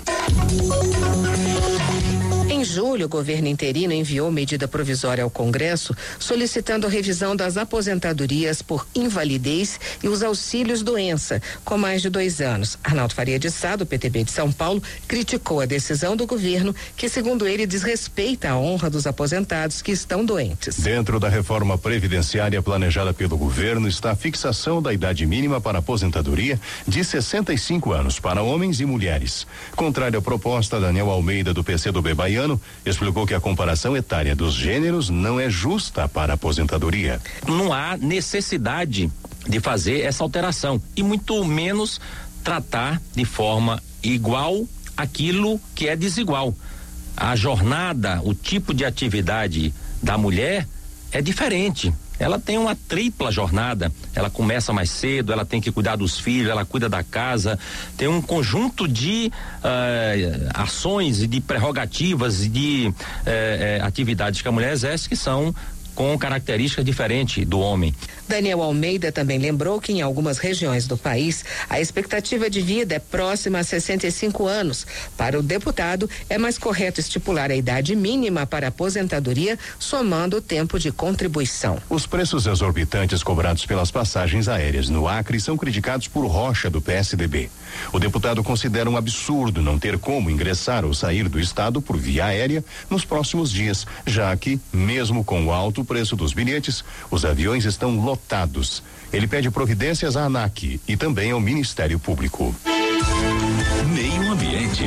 Em julho, o governo interino enviou medida provisória ao Congresso solicitando a revisão das aposentadorias por invalidez e os auxílios doença com mais de dois anos. Arnaldo Faria de Sá, do P T B de São Paulo, criticou a decisão do governo que, segundo ele, desrespeita a honra dos aposentados que estão doentes. Dentro da reforma previdenciária planejada pelo governo está a fixação da idade mínima para aposentadoria de sessenta e cinco anos para homens e mulheres. Contrário à proposta, Daniel Almeida, do P C do B Baiano, explicou que a comparação etária dos gêneros não é justa para a aposentadoria. Não há necessidade de fazer essa alteração e muito menos tratar de forma igual aquilo que é desigual. A jornada, o tipo de atividade da mulher é diferente. Ela tem uma tripla jornada, ela começa mais cedo, ela tem que cuidar dos filhos, ela cuida da casa, tem um conjunto de uh, ações e de prerrogativas e de uh, uh, atividades que a mulher exerce que são com características diferentes do homem. Daniel Almeida também lembrou que em algumas regiões do país a expectativa de vida é próxima a sessenta e cinco anos. Para o deputado, é mais correto estipular a idade mínima para aposentadoria, somando o tempo de contribuição. Os preços exorbitantes cobrados pelas passagens aéreas no Acre são criticados por Rocha, do P S D B. O deputado considera um absurdo não ter como ingressar ou sair do estado por via aérea nos próximos dias, já que, mesmo com o alto preço dos bilhetes, os aviões estão lotados. Ele pede providências à ANAC e também ao Ministério Público. Meio Ambiente.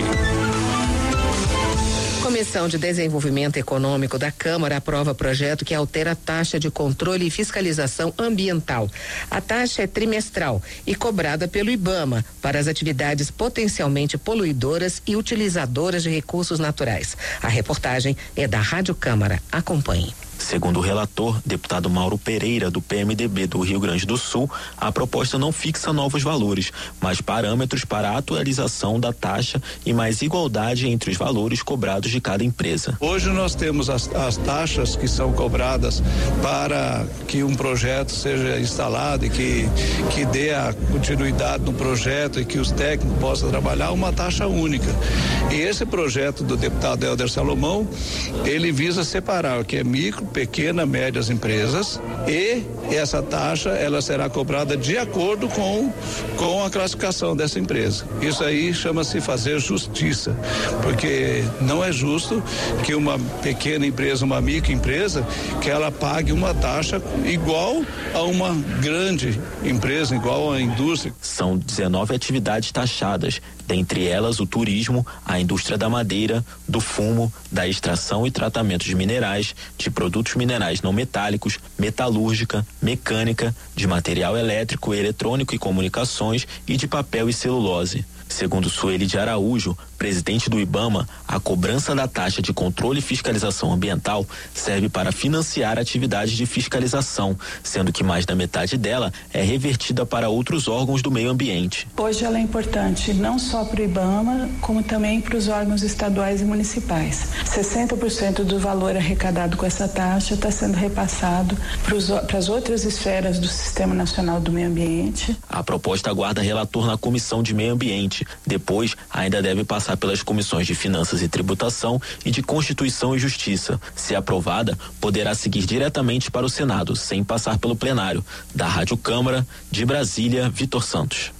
Comissão de Desenvolvimento Econômico da Câmara aprova projeto que altera a taxa de controle e fiscalização ambiental. A taxa é trimestral e cobrada pelo IBAMA para as atividades potencialmente poluidoras e utilizadoras de recursos naturais. A reportagem é da Rádio Câmara. Acompanhe. Segundo o relator, deputado Mauro Pereira, do P M D B do Rio Grande do Sul, a proposta não fixa novos valores, mas parâmetros para a atualização da taxa e mais igualdade entre os valores cobrados de cada empresa. Hoje nós temos as, as taxas que são cobradas para que um projeto seja instalado e que, que dê a continuidade no projeto e que os técnicos possam trabalhar uma taxa única. E esse projeto do deputado Helder Salomão, ele visa separar o que é micro, pequena, médias empresas, e essa taxa ela será cobrada de acordo com com a classificação dessa empresa. Isso aí chama-se fazer justiça, porque não é justo que uma pequena empresa, uma microempresa, que ela pague uma taxa igual a uma grande empresa, igual à indústria. São dezenove atividades taxadas, dentre elas o turismo, a indústria da madeira, do fumo, da extração e tratamento de minerais, de produtos minerais não metálicos, metalúrgica, mecânica, de material elétrico, eletrônico e comunicações e de papel e celulose. Segundo Sueli de Araújo, presidente do IBAMA, a cobrança da taxa de controle e fiscalização ambiental serve para financiar atividades de fiscalização, sendo que mais da metade dela é revertida para outros órgãos do meio ambiente. Hoje ela é importante não só para o IBAMA, como também para os órgãos estaduais e municipais. sessenta por cento do valor arrecadado com essa taxa está sendo repassado para as outras esferas do Sistema Nacional do Meio Ambiente. A proposta aguarda relator na Comissão de Meio Ambiente. Depois, ainda deve passar pelas comissões de Finanças e Tributação e de Constituição e Justiça. Se aprovada, poderá seguir diretamente para o Senado, sem passar pelo plenário. Da Rádio Câmara, de Brasília, Vitor Santos.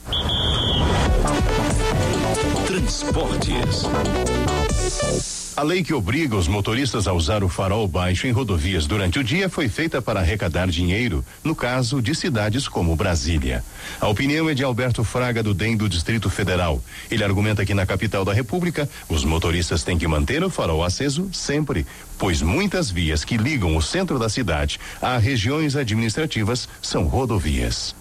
Transportes. A lei que obriga os motoristas a usar o farol baixo em rodovias durante o dia foi feita para arrecadar dinheiro, no caso de cidades como Brasília. A opinião é de Alberto Fraga, do D E M do Distrito Federal. Ele argumenta que na capital da República, os motoristas têm que manter o farol aceso sempre, pois muitas vias que ligam o centro da cidade a regiões administrativas são rodovias.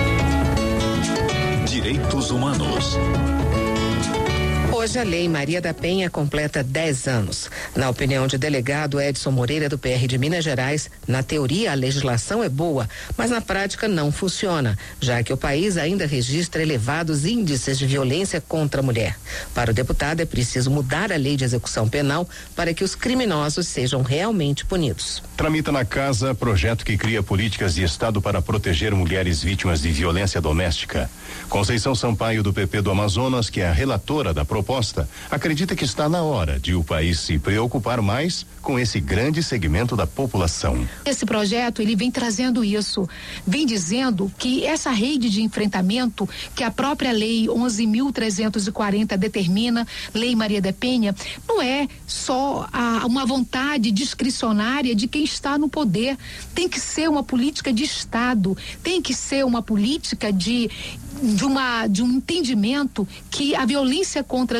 Direitos Humanos. Hoje a Lei Maria da Penha completa dez anos. Na opinião de delegado Edson Moreira, do P R de Minas Gerais, na teoria a legislação é boa, mas na prática não funciona, já que o país ainda registra elevados índices de violência contra a mulher. Para o deputado é preciso mudar a lei de execução penal para que os criminosos sejam realmente punidos. Tramita na casa projeto que cria políticas de Estado para proteger mulheres vítimas de violência doméstica. Conceição Sampaio, do P P do Amazonas, que é a relatora da proposta, acredita que está na hora de o país se preocupar mais com esse grande segmento da população. Esse projeto, ele vem trazendo isso, vem dizendo que essa rede de enfrentamento que a própria lei onze mil trezentos e quarenta determina, Lei Maria da Penha, não é só a, uma vontade discricionária de quem está no poder. Tem que ser uma política de Estado, tem que ser uma política de de uma de um entendimento que a violência contra as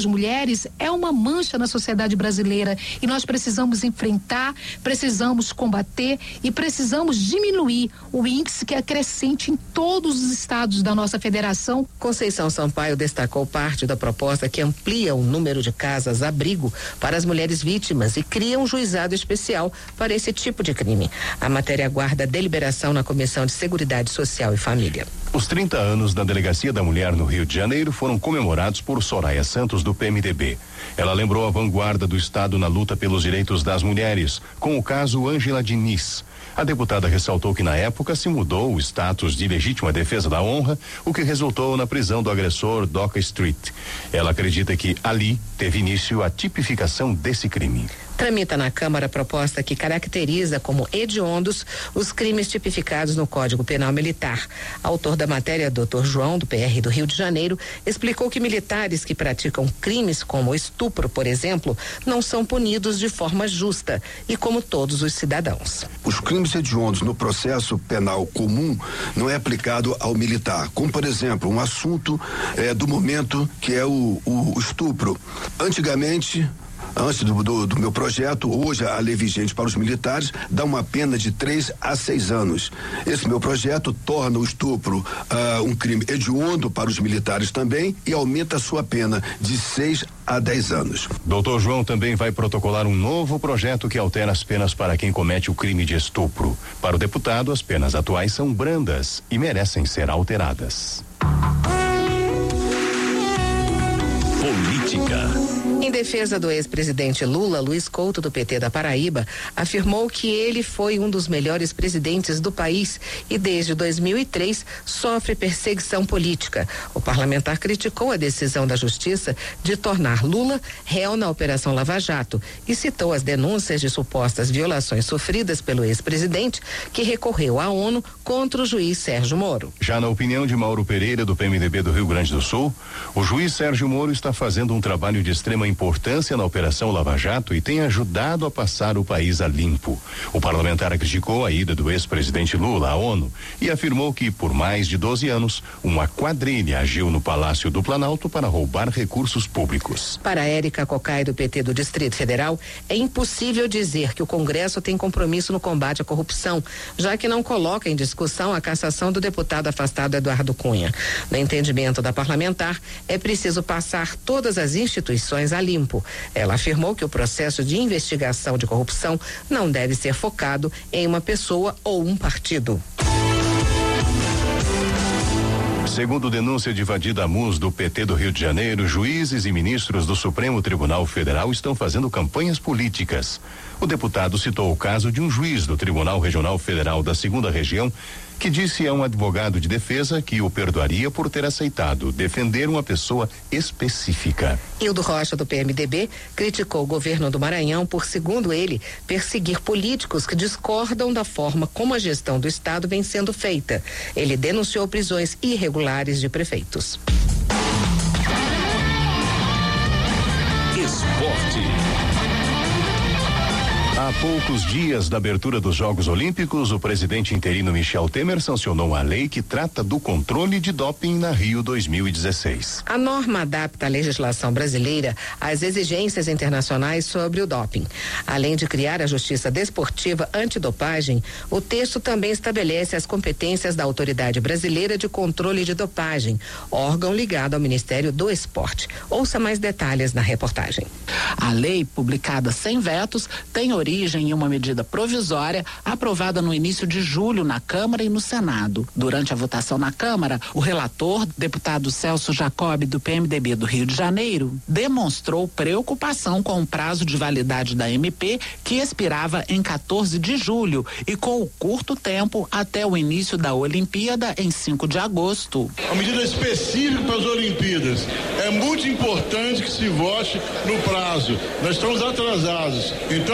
mulheres é uma mancha na sociedade brasileira e nós precisamos enfrentar, precisamos combater e precisamos diminuir o índice que é crescente em todos os estados da nossa federação. Conceição Sampaio destacou parte da proposta que amplia o número de casas-abrigo para as mulheres vítimas e cria um juizado especial para esse tipo de crime. A matéria aguarda deliberação na Comissão de Seguridade Social e Família. Os trinta anos da Delegacia da Mulher no Rio de Janeiro foram comemorados por Soraya Santos, do P M D B. Ela lembrou a vanguarda do Estado na luta pelos direitos das mulheres, com o caso Ângela Diniz. A deputada ressaltou que na época se mudou o status de legítima defesa da honra, o que resultou na prisão do agressor Doca Street. Ela acredita que ali teve início a tipificação desse crime. Tramita na Câmara a proposta que caracteriza como hediondos os crimes tipificados no Código Penal Militar. Autor da matéria, doutor João, do P R do Rio de Janeiro, explicou que militares que praticam crimes como estupro, por exemplo, não são punidos de forma justa e como todos os cidadãos. Os crimes hediondos no processo penal comum não é aplicado ao militar, como por exemplo um assunto eh, do momento que é o, o, o estupro. Antigamente, antes do, do, do meu projeto, hoje a lei vigente para os militares dá uma pena de três a seis anos. Esse meu projeto torna o estupro uh, um crime hediondo para os militares também e aumenta a sua pena de seis a dez anos. Doutor João também vai protocolar um novo projeto que altera as penas para quem comete o crime de estupro. Para o deputado, as penas atuais são brandas e merecem ser alteradas. Política. Em defesa do ex-presidente Lula, Luiz Couto, do P T da Paraíba, afirmou que ele foi um dos melhores presidentes do país e desde dois mil e três sofre perseguição política. O parlamentar criticou a decisão da Justiça de tornar Lula réu na Operação Lava Jato e citou as denúncias de supostas violações sofridas pelo ex-presidente, que recorreu à ONU contra o juiz Sérgio Moro. Já na opinião de Mauro Pereira, do P M D B do Rio Grande do Sul, o juiz Sérgio Moro está fazendo um trabalho de extrema importância na Operação Lava Jato e tem ajudado a passar o país a limpo. O parlamentar criticou a ida do ex-presidente Lula à ONU e afirmou que, por mais de doze anos, uma quadrilha agiu no Palácio do Planalto para roubar recursos públicos. Para Érica Cocai, do P T do Distrito Federal, é impossível dizer que o Congresso tem compromisso no combate à corrupção, já que não coloca em discussão a cassação do deputado afastado Eduardo Cunha. No entendimento da parlamentar, é preciso passar todas as instituições a limpo. Ela afirmou que o processo de investigação de corrupção não deve ser focado em uma pessoa ou um partido. Segundo denúncia de Vadir Damus, do P T do Rio de Janeiro, juízes e ministros do Supremo Tribunal Federal estão fazendo campanhas políticas. O deputado citou o caso de um juiz do Tribunal Regional Federal da Segunda Região que disse a um advogado de defesa que o perdoaria por ter aceitado defender uma pessoa específica. Hildo Rocha, do P M D B, criticou o governo do Maranhão por, segundo ele, perseguir políticos que discordam da forma como a gestão do Estado vem sendo feita. Ele denunciou prisões irregulares de prefeitos. Esporte. Há poucos dias da abertura dos Jogos Olímpicos, o presidente interino Michel Temer sancionou a lei que trata do controle de doping na Rio dois mil e dezesseis. A norma adapta a legislação brasileira às exigências internacionais sobre o doping. Além de criar a Justiça Desportiva Antidopagem, o texto também estabelece as competências da Autoridade Brasileira de Controle de Dopagem, órgão ligado ao Ministério do Esporte. Ouça mais detalhes na reportagem. A lei, publicada sem vetos, tem origem em uma medida provisória aprovada no início de julho na Câmara e no Senado. Durante a votação na Câmara, o relator, deputado Celso Jacob, do P M D B do Rio de Janeiro, demonstrou preocupação com o prazo de validade da M P, que expirava em quatorze de julho, e com o curto tempo até o início da Olimpíada em cinco de agosto. A medida específica para as Olimpíadas. É muito importante que se vote no prazo. Nós estamos atrasados. Então, é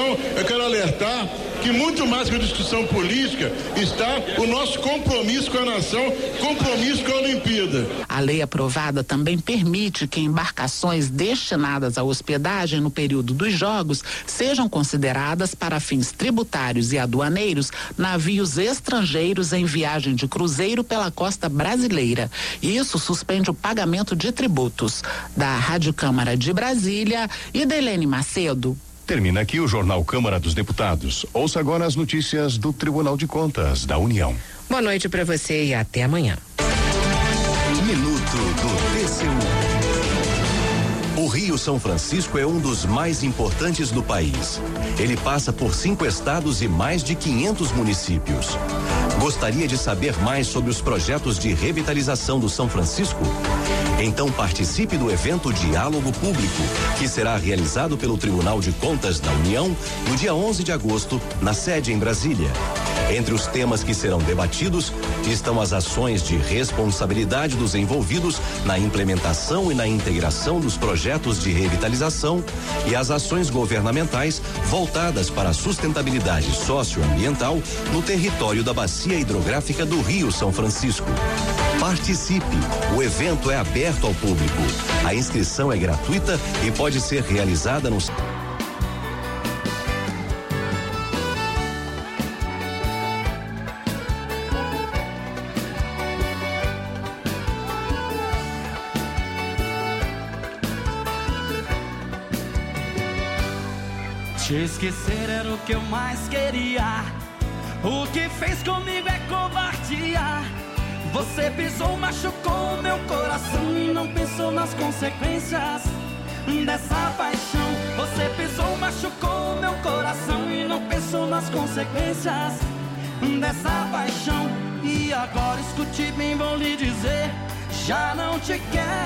eu quero alertar que muito mais que a discussão política está o nosso compromisso com a nação, compromisso com a Olimpíada. A lei aprovada também permite que embarcações destinadas à hospedagem no período dos Jogos sejam consideradas para fins tributários e aduaneiros navios estrangeiros em viagem de cruzeiro pela costa brasileira. Isso suspende o pagamento de tributos. Da Rádio Câmara de Brasília, Idelene Macedo. Termina aqui o Jornal Câmara dos Deputados. Ouça agora as notícias do Tribunal de Contas da União. Boa noite para você e até amanhã. Minuto do T C U. O Rio São Francisco é um dos mais importantes do país. Ele passa por cinco estados e mais de quinhentos municípios. Gostaria de saber mais sobre os projetos de revitalização do São Francisco? Então participe do evento Diálogo Público, que será realizado pelo Tribunal de Contas da União no dia onze de agosto, na sede em Brasília. Entre os temas que serão debatidos estão as ações de responsabilidade dos envolvidos na implementação e na integração dos projetos de revitalização e as ações governamentais voltadas para a sustentabilidade socioambiental no território da Bacia Hidrográfica do Rio São Francisco. Participe! O evento é aberto ao público. A inscrição é gratuita e pode ser realizada no Te esquecer era o que eu mais queria. O que fez comigo é covardia. Você pisou, machucou meu coração e não pensou nas consequências dessa paixão. Você pisou, machucou meu coração e não pensou nas consequências dessa paixão. E agora escute bem, vou lhe dizer, já não te quero